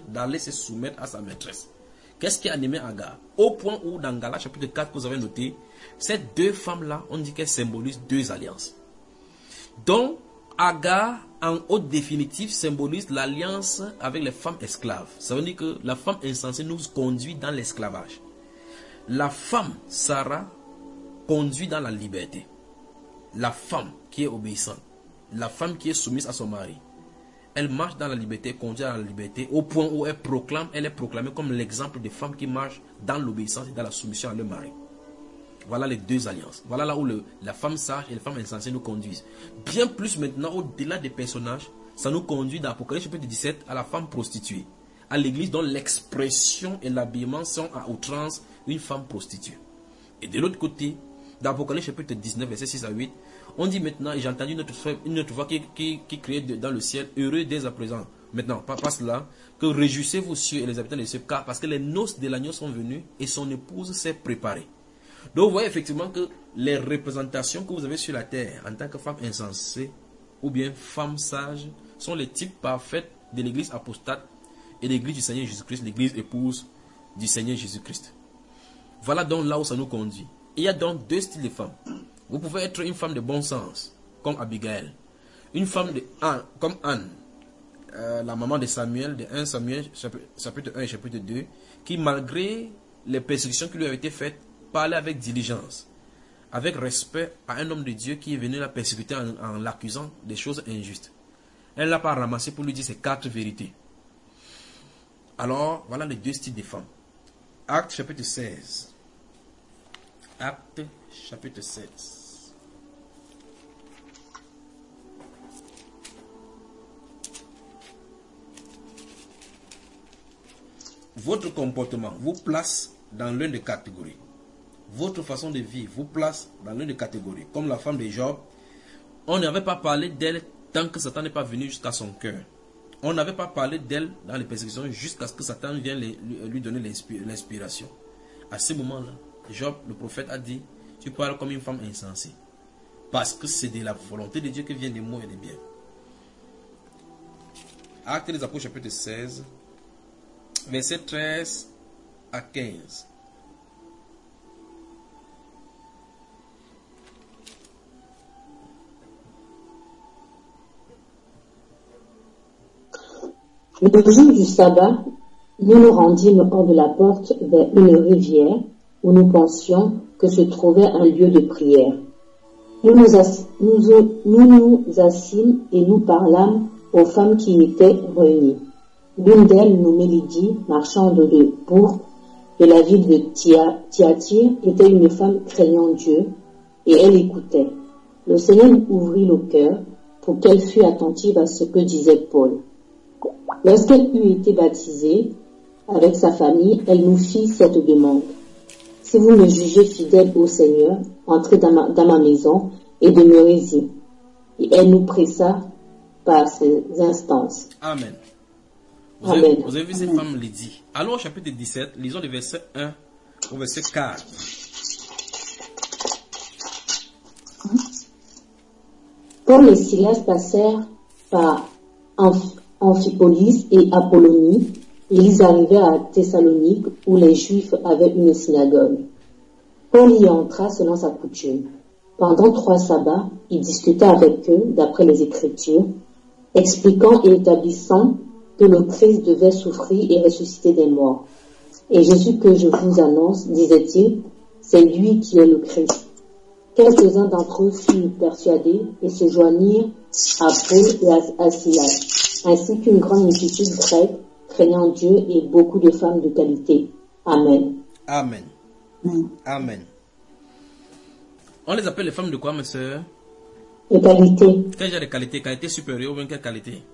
à sa maîtresse. Qu'est-ce qui a animé Agar? Au point où dans Galates chapitre 4 que vous avez noté, ces deux femmes-là, on dit qu'elles symbolisent 2 alliances. Donc, Agar, en haute définitive, symbolise l'alliance avec les femmes esclaves. Ça veut dire que la femme insensée nous conduit dans l'esclavage. La femme, Sarah, conduit dans la liberté. La femme qui est obéissante, la femme qui est soumise à son mari, elle marche dans la liberté, conduit dans la liberté, au point où elle est proclamée comme l'exemple des femmes qui marchent dans l'obéissance et dans la soumission à leur mari. Voilà les 2 alliances. Voilà là où la femme sage et la femme insensée nous conduisent. Bien plus maintenant, au-delà des personnages, ça nous conduit dans Apocalypse chapitre 17 à la femme prostituée, à l'église dont l'expression et l'habillement sont à outrance une femme prostituée. Et de l'autre côté, dans Apocalypse chapitre 19, verset 6 à 8, on dit maintenant, et j'ai entendu une autre voix qui criait dans le ciel, heureux dès à présent. Maintenant, pas cela, que réjouissez-vous cieux et les habitants des cieux, car parce que les noces de l'agneau sont venues et son épouse s'est préparée. Donc vous voyez effectivement que les représentations que vous avez sur la terre en tant que femme insensée ou bien femme sage sont les types parfaits de l'église apostate et de l'église du Seigneur Jésus-Christ, l'église épouse du Seigneur Jésus-Christ. Voilà donc là où ça nous conduit. Il y a donc 2 styles de femmes. Vous pouvez être une femme de bon sens, comme Abigail. Une femme comme Anne, la maman de Samuel, de 1 Samuel, chapitre 1 et chapitre 2, qui malgré les persécutions qui lui avaient été faites, parlait avec diligence. avec respect à un homme de Dieu qui est venu la persécuter en l'accusant des choses injustes. Elle ne l'a pas ramassé pour lui dire ces 4 vérités. Alors, voilà les 2 styles des femmes. Acte chapitre 16. Acte chapitre 16. Votre comportement vous place dans l'une des catégories. Votre façon de vivre vous place dans l'une des catégories. Comme la femme de Job, on n'avait pas parlé d'elle tant que Satan n'est pas venu jusqu'à son cœur. On n'avait pas parlé d'elle dans les persécutions jusqu'à ce que Satan vienne lui donner l'inspiration. À ce moment-là, Job, le prophète, a dit, tu parles comme une femme insensée. Parce que c'est de la volonté de Dieu que viennent des mots et des biens. Actes des Apôtres chapitre 16, versets 13 à 15. Le jour du sabbat, nous nous rendîmes hors de la porte vers une rivière où nous pensions que se trouvait un lieu de prière. Nous nous assîmes et nous parlâmes aux femmes qui y étaient réunies. L'une d'elles, nommée Lydie, marchande de pourpre de la ville de Thyatire, était une femme craignant Dieu, et elle écoutait. Le Seigneur ouvrit le cœur pour qu'elle fût attentive à ce que disait Paul. Lorsqu'elle eut été baptisée avec sa famille, elle nous fit cette demande. Si vous me jugez fidèle au Seigneur, entrez dans ma maison et demeurez-y. Et elle nous pressa par ses instances. Amen. Amen. Vous avez vu cette femme Lydie. Alors au chapitre 17, lisons le verset 1 au verset 4. Paul et Silas passèrent par Amphipolis et Apollonie, et ils arrivèrent à Thessalonique où les Juifs avaient une synagogue. Paul y entra selon sa coutume. Pendant 3 sabbats, il discuta avec eux d'après les Écritures, expliquant et établissant que le Christ devait souffrir et ressusciter des morts. Et Jésus que je vous annonce, disait-il, c'est lui qui est le Christ. Quelques-uns d'entre eux furent persuadés et se joignirent à Paul et à Silas, ainsi qu'une grande multitude grecque craignant Dieu et beaucoup de femmes de qualité. Amen. Amen. Amen. On les appelle les femmes de quoi, mes sœurs? De qualité. Quel genre de qualité? Qualité supérieure ou bien quelle qualité?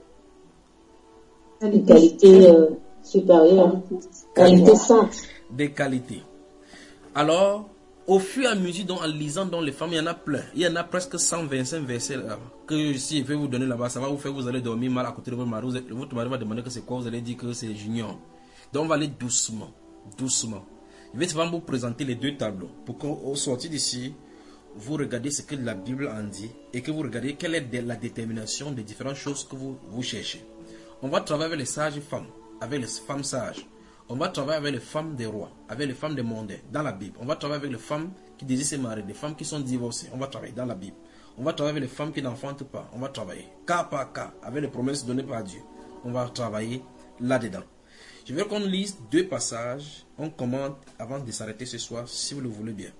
Qualité supérieure. Qualité sainte. Des qualités. Alors, au fur et à mesure, en lisant dans les femmes, il y en a plein. Il y en a presque 125 versets là, que si je vais vous donner là-bas, ça va vous faire, vous allez dormir mal à côté de votre mari. Votre mari va demander que c'est quoi, vous allez dire que c'est Junior. Donc on va aller doucement, doucement. Je vais seulement vous présenter les 2 tableaux pour qu'au sortir d'ici, vous regardez ce que la Bible en dit et que vous regardez quelle est la détermination des différentes choses que vous cherchez. On va travailler avec les sages femmes, avec les femmes sages. On va travailler avec les femmes des rois, avec les femmes des mondains, dans la Bible. On va travailler avec les femmes qui désirent se marier, les femmes qui sont divorcées. On va travailler dans la Bible. On va travailler avec les femmes qui n'enfantent pas. On va travailler cas par cas, avec les promesses données par Dieu. On va travailler là-dedans. Je veux qu'on lise 2 passages. On commente avant de s'arrêter ce soir, si vous le voulez bien.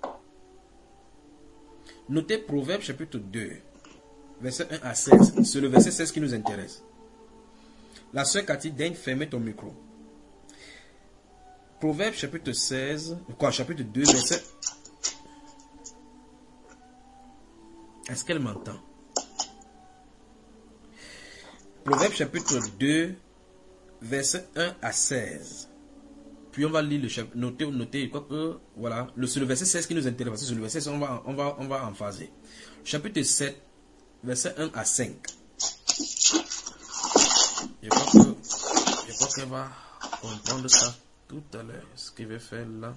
Notez Proverbes chapitre 2, verset 1 à 16. C'est le verset 16 qui nous intéresse. La sœur Cathy, daigne fermer ton micro. Proverbes chapitre 16, chapitre 2, verset... Est-ce qu'elle m'entend? Proverbes chapitre 2, verset 1 à 16. Puis on va lire le chapitre, noter, je crois que, voilà, c'est le verset 16 qui nous intéresse, c'est le verset 16, on va en phaser. Chapitre 7, verset 1 à 5. Je crois qu'elle va comprendre ça tout à l'heure, ce qu'il veut faire là.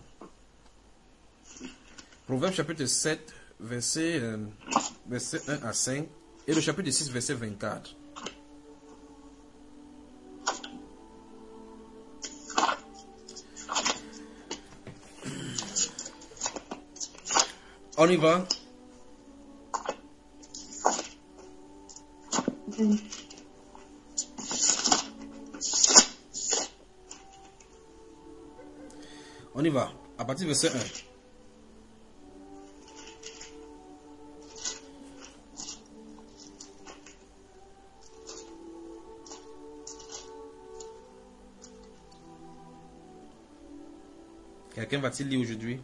Proverbe chapitre 7, verset 1 à 5, et le chapitre 6, verset 24. On y va. On y va. À partir du verset 1. Quelqu'un va-t-il lire aujourd'hui?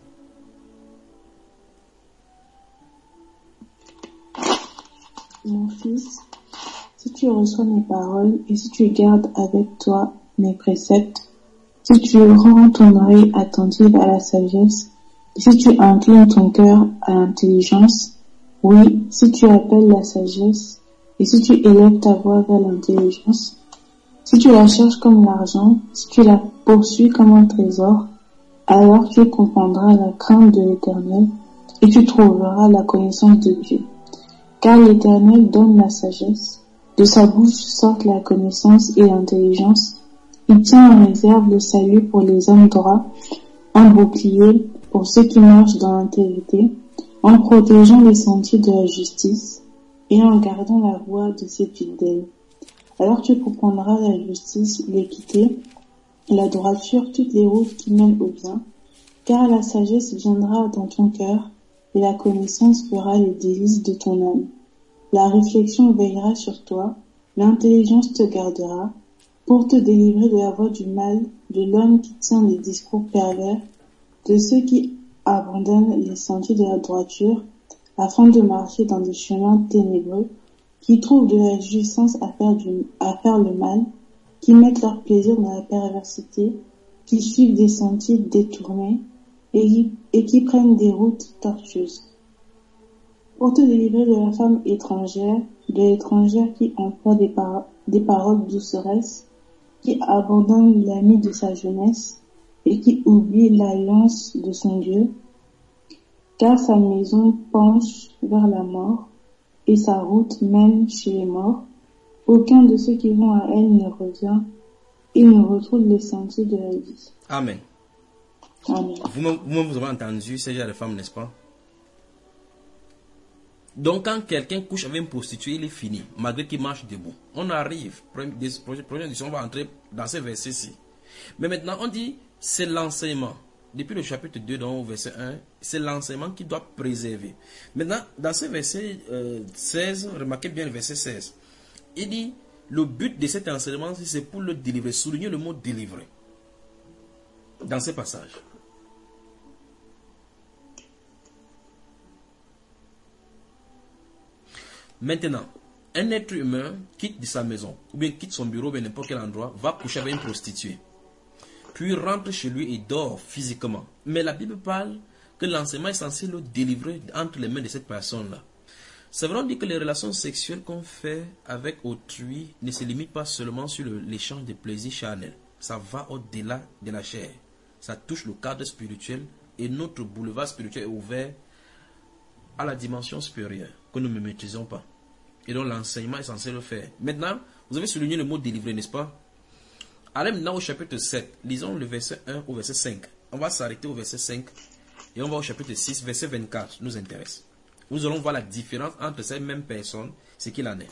Mon fils, si tu reçois mes paroles et si tu gardes avec toi mes préceptes, si tu rends ton oreille attentive à la sagesse, et si tu inclines ton cœur à l'intelligence, oui, si tu appelles la sagesse, et si tu élèves ta voix vers l'intelligence, si tu la cherches comme l'argent, si tu la poursuis comme un trésor, alors tu comprendras la crainte de l'Éternel, et tu trouveras la connaissance de Dieu. Car l'Éternel donne la sagesse, de sa bouche sortent la connaissance et l'intelligence. Il tient en réserve le salut pour les hommes droits, un bouclier pour ceux qui marchent dans l'intégrité, en protégeant les sentiers de la justice et en gardant la voie de ses fidèles. Alors tu comprendras la justice, l'équité, la droiture, toutes les routes qui mènent au bien, car la sagesse viendra dans ton cœur et la connaissance fera les délices de ton âme. La réflexion veillera sur toi, l'intelligence te gardera, pour te délivrer de la voie du mal, de l'homme qui tient des discours pervers, de ceux qui abandonnent les sentiers de la droiture, afin de marcher dans des chemins ténébreux, qui trouvent de la jouissance à faire le mal, qui mettent leur plaisir dans la perversité, qui suivent des sentiers détournés, et qui prennent des routes tortueuses. Pour te délivrer de la femme étrangère, de l'étrangère qui emploie des paroles douceresses, qui abandonne l'ami de sa jeunesse, et qui oublie l'alliance de son Dieu, car sa maison penche vers la mort, et sa route mène chez les morts. Aucun de ceux qui vont à elle ne revient, et ne retrouve les sentiers de la vie. Amen. Amen. Vous avez entendu ces gens de femmes, n'est-ce pas? Donc quand quelqu'un couche avec une prostituée, il est fini, malgré qu'il marche debout. On arrive, prochaine édition, on va entrer dans ces versets-ci. Mais maintenant, on dit, c'est l'enseignement. Depuis le chapitre 2, dans le verset 1, c'est l'enseignement qui doit préserver. Maintenant, dans ce verset 16, remarquez bien le verset 16. Il dit, le but de cet enseignement, c'est pour le délivrer. Soulignez le mot délivrer. Dans ce passage. Maintenant, un être humain quitte de sa maison, ou bien quitte son bureau, ou bien n'importe quel endroit, va coucher avec une prostituée. Puis rentre chez lui et dort physiquement. Mais la Bible parle que l'enseignement est censé le délivrer entre les mains de cette personne-là. C'est vrai, on dit que les relations sexuelles qu'on fait avec autrui ne se limitent pas seulement sur l'échange de plaisirs charnels. Ça va au-delà de la chair. Ça touche le cadre spirituel et notre boulevard spirituel est ouvert à la dimension supérieure que nous ne maîtrisons pas. Et donc l'enseignement est censé le faire. Maintenant, vous avez souligné le mot délivrer, n'est-ce pas? Allez maintenant au chapitre 7. Lisons le verset 1 au verset 5. On va s'arrêter au verset 5 et on va au chapitre 6, verset 24, nous intéresse. Nous allons voir la différence entre ces mêmes personnes, ce qu'il en est.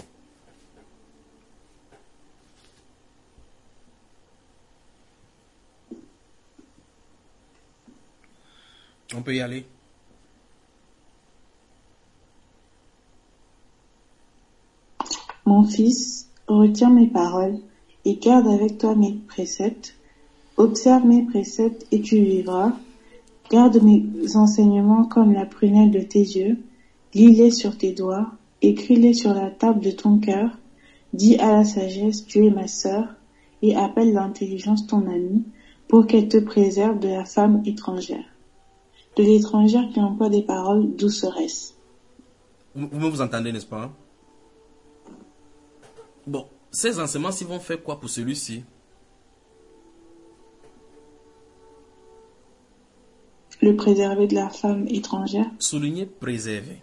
On peut y aller. Mon fils, retiens mes paroles et garde avec toi mes préceptes. Observe mes préceptes et tu vivras. Garde mes enseignements comme la prunelle de tes yeux. Lis-les sur tes doigts. Écris-les sur la table de ton cœur. Dis à la sagesse, tu es ma sœur, et appelle l'intelligence ton amie, pour qu'elle te préserve de la femme étrangère. De l'étrangère qui emploie des paroles douceresses. Vous entendez, n'est-ce pas? Bon, ces enseignements, ils vont faire quoi pour celui-ci? Le préserver de la femme étrangère. Souligner préserver.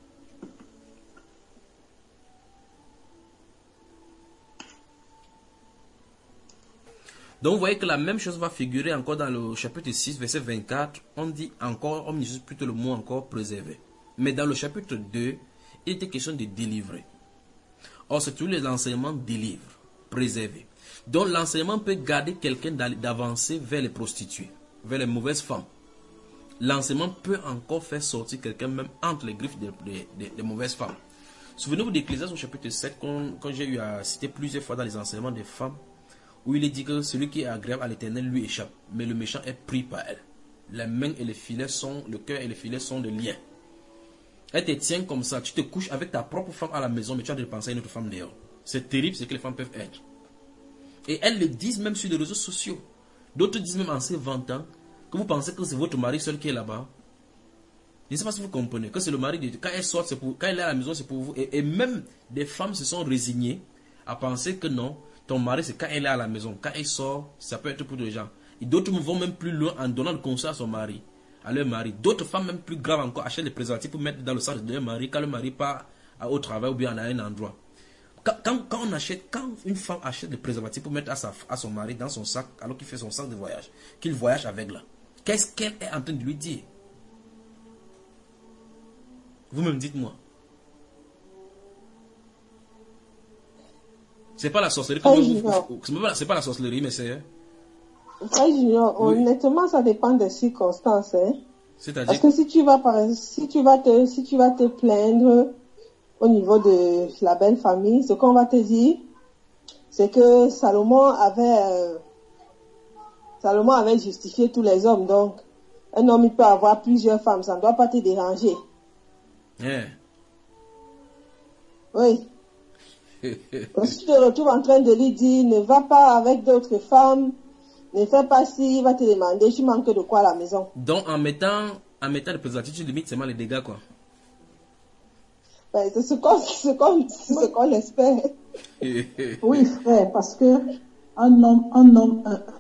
Donc vous voyez que la même chose va figurer encore dans le chapitre 6, verset 24. On dit encore, on utilise plutôt le mot encore préserver. Mais dans le chapitre 2, il était question de délivrer. Or, c'est tous les enseignements délivrent, préserver. Donc l'enseignement peut garder quelqu'un d'avancer vers les prostituées, vers les mauvaises femmes. L'enseignement peut encore faire sortir quelqu'un même entre les griffes des mauvaises femmes. Souvenez-vous d'Ecclésiaste au chapitre 7, quand j'ai eu à citer plusieurs fois dans les enseignements des femmes, où il est dit que celui qui est agréable à l'Éternel lui échappe, mais le méchant est pris par elle. les mains et les filets sont, le cœur et les filets sont de lien. Elle te tient comme ça. Tu te couches avec ta propre femme à la maison, mais tu as de penser à une autre femme dehors. C'est terrible ce que les femmes peuvent être. Et elles le disent même sur les réseaux sociaux. D'autres disent même en se vantant que vous pensez que c'est votre mari seul qui est là-bas. Je ne sais pas si vous comprenez. Que c'est le mari. Quand elle sort, c'est pour, quand elle est à la maison, c'est pour vous. Et même des femmes se sont résignées à penser que non, ton mari, c'est quand elle est à la maison. Quand elle sort, ça peut être pour des gens. Et d'autres vont même plus loin en donnant le conseil à son mari, à leur mari. D'autres femmes, même plus graves encore, achètent des préservatifs pour mettre dans le sac de leur mari quand le mari part au travail ou bien à un endroit. Quand une femme achète des préservatifs pour mettre à son mari dans son sac, alors qu'il fait son sac de voyage, qu'il voyage avec là, qu'est-ce qu'elle est en train de lui dire? Vous-même dites-moi. C'est pas la sorcellerie. C'est pas la sorcellerie, mais c'est... Honnêtement, ça dépend des circonstances. Hein. C'est-à-dire... Parce que si tu vas te plaindre au niveau de la belle famille, ce qu'on va te dire, c'est que Salomon avait justifié tous les hommes. Donc, un homme, il peut avoir plusieurs femmes. Ça ne doit pas te déranger. Yeah. Oui. Si tu te retrouves en train de lui dire, ne va pas avec d'autres femmes, ne fais pas si, il va te demander, tu manques de quoi à la maison. Donc, en mettant le préservatif, tu limites seulement les dégâts, quoi. Ben, c'est ce qu'on espère. Oui, frère, parce que un homme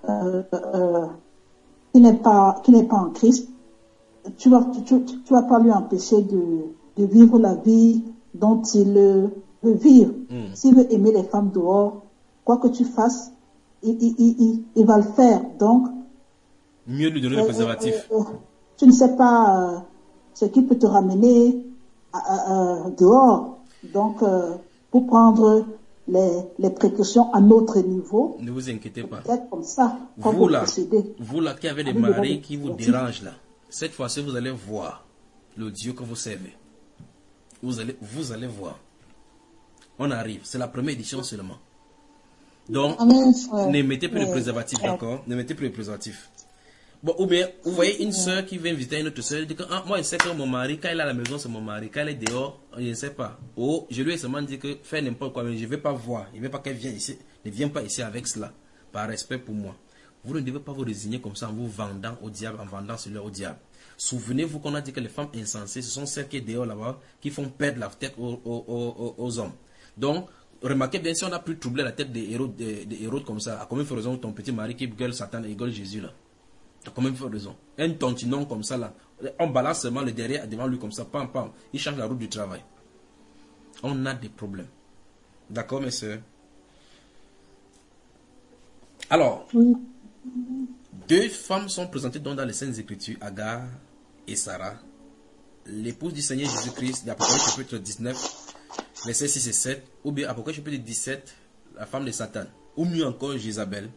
qui n'est pas en Christ, tu vas pas lui empêcher de vivre la vie dont il veut vivre. S'il veut aimer les femmes dehors, quoi que tu fasses, il va le faire. Donc, mieux lui donner le préservatif. Tu ne sais pas ce qui peut te ramener dehors. Donc, pour prendre les précautions à notre niveau, ne vous inquiétez pas. Peut-être comme ça. Vous là qui avez des maris qui vous dérangent là, cette fois-ci vous allez voir le Dieu que vous servez. Vous allez voir. On arrive. C'est la première édition seulement. Donc, ne mettez plus de préservatif, d'accord? Ne mettez plus de préservatif. Bon, ou bien, vous voyez une soeur qui vient visiter une autre soeur, elle dit que moi, je sais que mon mari, quand il est à la maison, c'est mon mari. Quand elle est dehors, je ne sais pas. Oh, je lui ai seulement dit que faire n'importe quoi, mais je ne vais pas voir. Je ne veux pas qu'elle vienne ici. Ne viens pas ici avec cela, par respect pour moi. Vous ne devez pas vous résigner comme ça en vous vendant au diable, en vendant celui au diable. Souvenez-vous qu'on a dit que les femmes insensées, ce sont celles qui sont dehors là-bas, qui font perdre la tête aux hommes. Donc, remarquez bien, si on a pu troubler la tête des héros comme ça, à combien de raison ton petit mari qui gueule Satan et gueule Jésus là? À combien de raison? Un tontinon comme ça là, on balance seulement le derrière devant lui comme ça, pam pam, il change la route du travail. On a des problèmes. D'accord, mes soeurs? Alors, deux femmes sont présentées dans les Saintes Écritures, Agar et Sarah, l'épouse du Seigneur Jésus-Christ, d'Apocalypse chapitre 19, versets 6 et 7, ou bien Apocalypse chapitre 17, la femme de Satan, ou mieux encore Jézabel.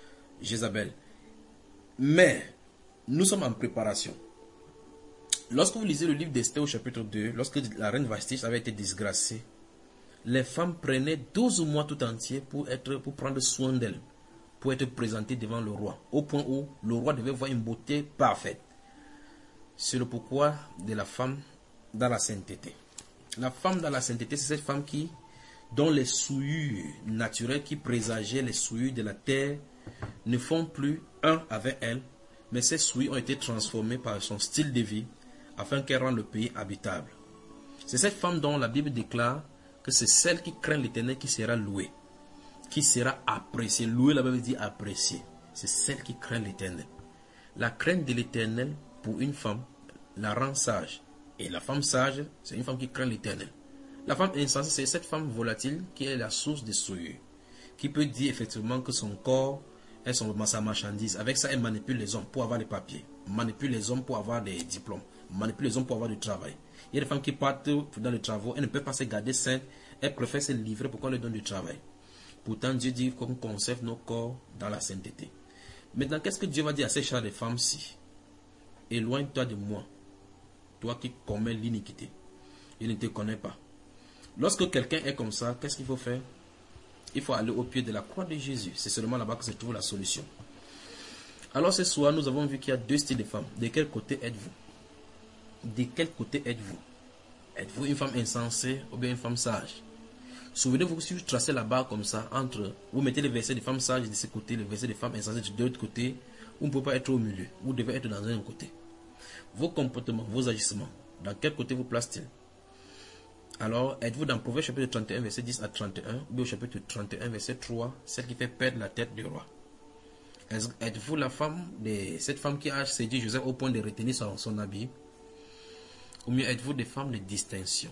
Mais, nous sommes en préparation. Lorsque vous lisez le livre d'Esther au chapitre 2, lorsque la reine Vashti avait été disgracée, les femmes prenaient 12 mois tout entier pour prendre soin d'elle, pour être présentées devant le roi, au point où le roi devait voir une beauté parfaite. C'est le pourquoi de la femme dans la sainteté. La femme dans la sainteté, c'est cette femme dont les souillures naturelles qui présageaient les souillures de la terre ne font plus un avec elle, mais ces souillures ont été transformées par son style de vie afin qu'elle rende le pays habitable. C'est cette femme dont la Bible déclare que c'est celle qui craint l'Éternel qui sera louée, qui sera appréciée. Louée, la Bible dit appréciée. C'est celle qui craint l'Éternel. La crainte de l'Éternel pour une femme la rend sage. Et la femme sage, c'est une femme qui craint l'Éternel. La femme insensée, c'est cette femme volatile qui est la source des souillures, qui peut dire effectivement que son corps est sa marchandise. Avec ça, elle manipule les hommes pour avoir les papiers, manipule les hommes pour avoir des diplômes, manipule les hommes pour avoir du travail. Il y a des femmes qui partent dans les travaux, elles ne peuvent pas se garder saines, elles préfèrent se livrer pour qu'on leur donne du travail. Pourtant, Dieu dit qu'on conserve nos corps dans la sainteté. Maintenant, qu'est-ce que Dieu va dire à ces chers de femmes-ci? Éloigne-toi de moi, toi qui commets l'iniquité. Il ne te connaît pas. Lorsque quelqu'un est comme ça, qu'est-ce qu'il faut faire? Il faut aller au pied de la croix de Jésus. C'est seulement là-bas que se trouve la solution. Alors ce soir, nous avons vu qu'il y a deux styles de femmes. De quel côté êtes-vous? De quel côté êtes-vous? Êtes-vous une femme insensée ou bien une femme sage? Souvenez-vous que si vous tracez la barre comme ça, entre, vous mettez les versets des femmes sages de ce côté, les versets des femmes insensées de l'autre côté, vous ne pouvez pas être au milieu. Vous devez être dans un côté. Vos comportements, vos agissements, dans quel côté vous place-t-il? Alors, êtes-vous dans Proverbe chapitre 31, verset 10 à 31, ou bien au chapitre 31, verset 3, celle qui fait perdre la tête du roi? Êtes-vous la femme de cette femme qui a séduit Joseph au point de retenir son habit? Ou bien êtes-vous des femmes de distinction?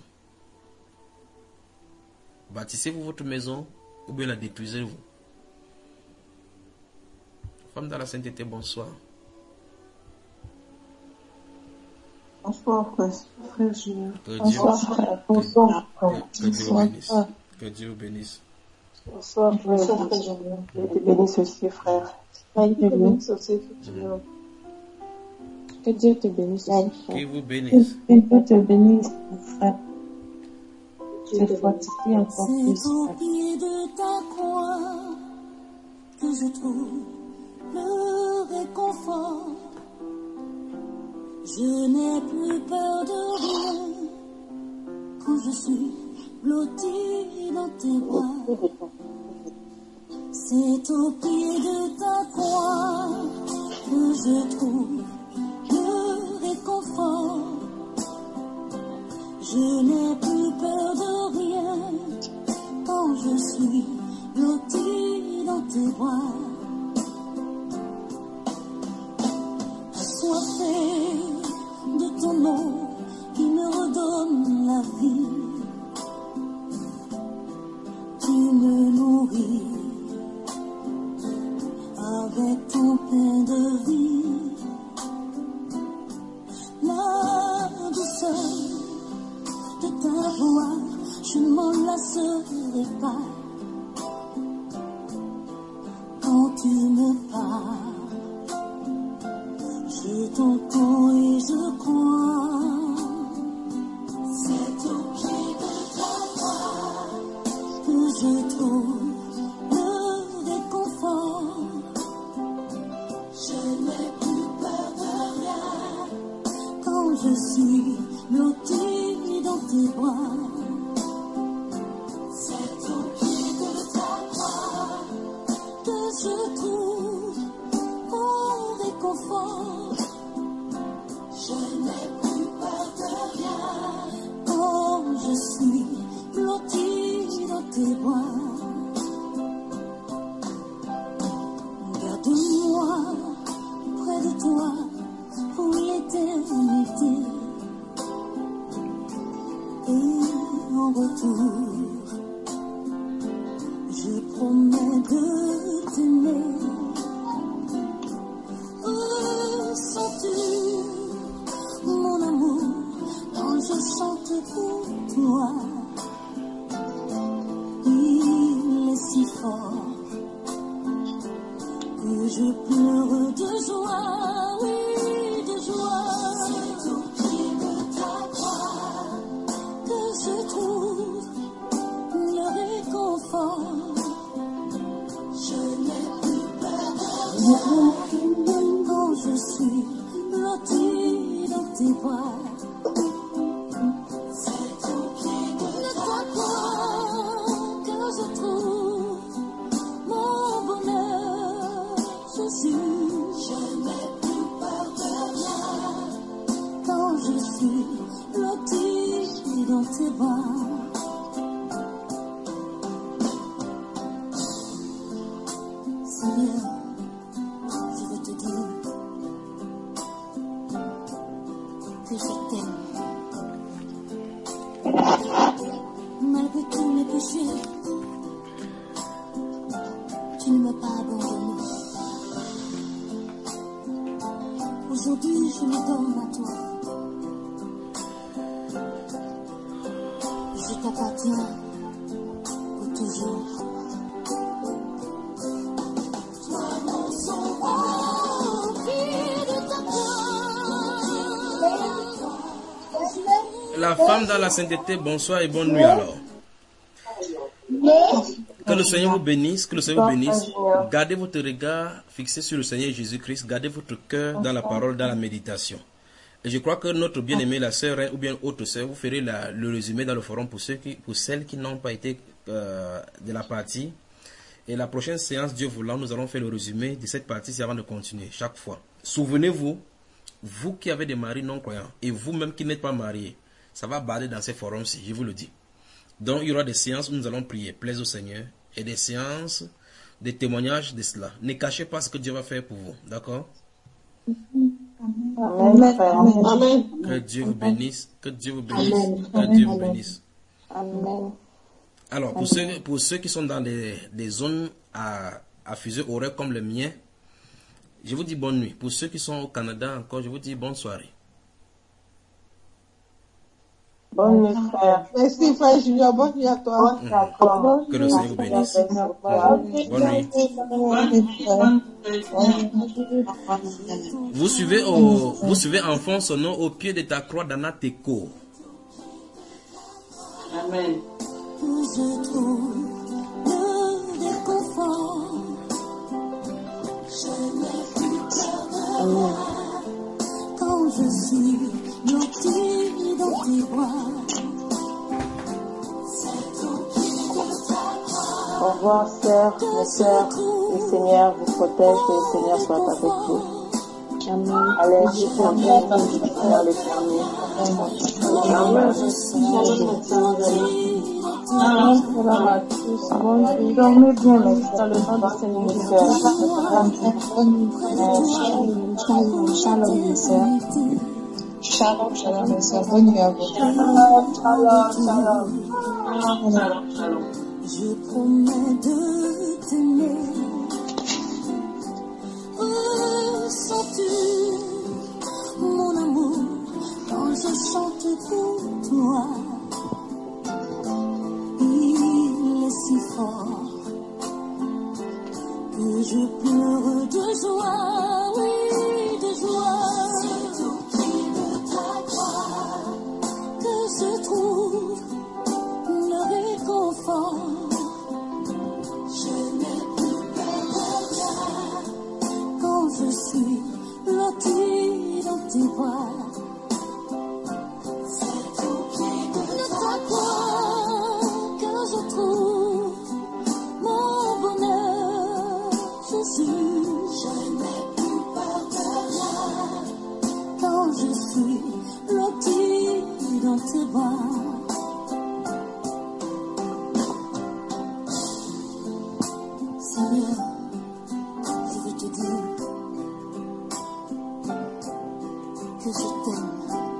Bâtissez-vous votre maison ou bien la détruisez-vous? Femme dans la sainteté, bonsoir. Bonsoir, frère Julien. Bonsoir, frère. Bonsoir, frère. Que Dieu vous bénisse. Bonsoir, frère. Que Dieu te bénisse aussi, frère. Que Dieu te bénisse aussi, Julien. Que Dieu te bénisse aussi, frère. Que vous bénisse. Que Dieu te bénisse, frère. Je te fortifie encore plus, C'est au pied de ta croix que je trouve le réconfort. Je n'ai plus peur de rien quand je suis blottie dans tes bras. C'est au pied de ta croix que je trouve le réconfort. Je n'ai plus peur de rien quand je suis blottie dans tes bras. Assoiffée de ton eau qui me redonne la vie. Tu me nourris avec ton pain de vie. La douceur de ta voix, je ne m'en lasserai pas. Quand tu me parles, je t'entends et je crois. C'est au pied de ta croix que je trouve le réconfort. Je n'ai plus peur de rien quand je suis blottie dans tes bras. C'est au pied de ta croix que je trouve mon réconfort. Je n'ai plus peur de rien quand je suis blottie dans tes bras. Garde-moi près de toi pour l'éternité. Et en retour, je promets de t'aimer. Ressens-tu mon amour quand je chante pour toi? Il est si fort que je pleure de joie, oui, de joie. C'est au pied de ta croix que je trouve le réconfort. Je n'ai plus peur de rien quand je suis blottie dans tes bras. C'est au pied de ta croix que je trouve mon bonheur, Jésus. Je n'ai plus peur de rien quand je suis blottie dans tes bras. Seigneur, je veux te dire que je t'aime. Malgré tous mes péchés, tu ne m'as pas abandonné. Aujourd'hui, je me donne à toi. Je t'appartiens pour toujours. Toi, mon sauveur, au pied de ta croix. La femme dans la sainteté, bonsoir et bonne nuit alors. Que le Seigneur vous bénisse, que le Seigneur vous bénisse. Gardez votre regard fixé sur le Seigneur Jésus-Christ, gardez votre cœur dans la parole, dans la méditation. Et je crois que notre bien-aimée, la sœur, ou bien autre sœur, vous ferez le résumé dans le forum pour celles qui n'ont pas été de la partie. Et la prochaine séance, Dieu voulant, nous allons faire le résumé de cette partie avant de continuer chaque fois. Souvenez-vous, vous qui avez des maris non croyants et vous-même qui n'êtes pas mariés, ça va bader dans ces forums-ci, je vous le dis. Donc, il y aura des séances où nous allons prier, plaise au Seigneur, et des séances, des témoignages de cela. Ne cachez pas ce que Dieu va faire pour vous, d'accord? Amen. Amen. Que Dieu vous bénisse, que Dieu vous bénisse, que Dieu vous bénisse. Amen. Alors, pour ceux qui sont dans des zones à fuseau horaire comme le mien, je vous dis bonne nuit. Pour ceux qui sont au Canada encore, je vous dis bonne soirée. Bonne nuit, frère. Merci, frère Junior. Bonne nuit à toi. Que le Seigneur vous bénisse. Bonne nuit. Vous suivez enfant son nom au pied de ta croix d'Anateko. Amen. Je trouve le réconfort. Je n'ai plus peur de moi quand je suis blotti dans tes bras. C'est au pied de ta croix. Au revoir, sœurs, mes sœurs. Le Seigneur vous protège, que le Seigneur soit avec vous. Amen. Allez, je suis en train de faire le dernier. Shalom à tous. Bonjour. Dormez bien, dans le nom du Seigneur. Shalom, mes sœurs. Shalom, mes sœurs. Bonne nuit à vous. Shalom. Je promets de t'aimer. Ressens-tu mon amour quand je chante pour toi? Il est si fort que je pleure de joie, oui, de joie. C'est au pied de ta croix que je trouve le réconfort. Je n'ai plus peur de rien quand je suis blottie dans tes bras. C'est au pied de ta croix que je trouve mon bonheur, Jésus. Je n'ai plus peur de rien quand je suis blottie dans tes bras. Seigneur, je veux te dire que je t'aime.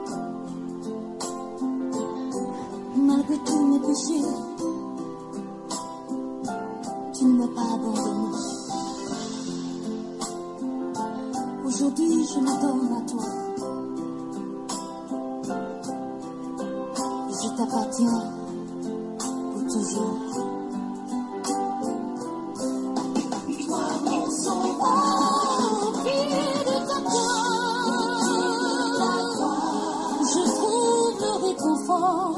Malgré tous mes péchés, tu ne m'as pas abandonné. Aujourd'hui, je me donne à toi. Et je t'appartiens pour toujours. Toi, mon sauveur, au pied de ta croix, je trouve le réconfort.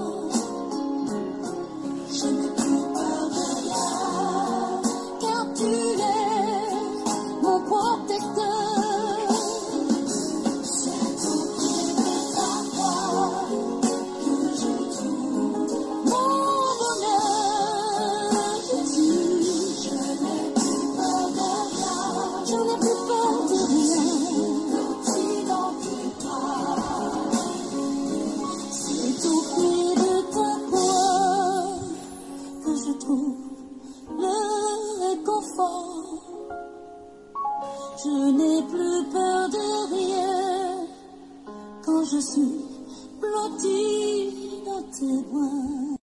Je n'ai plus peur de rien, car tu es mon protecteur. C'est au pied de ta croix que je trouve mon bonheur, Jésus. Je n'ai plus peur de rien, je n'ai plus peur de rien. Blotti dans tes bras, c'est au pied de ta croix que je trouve le réconfort. Je n'ai plus peur de rien quand je suis blottie dans tes bras.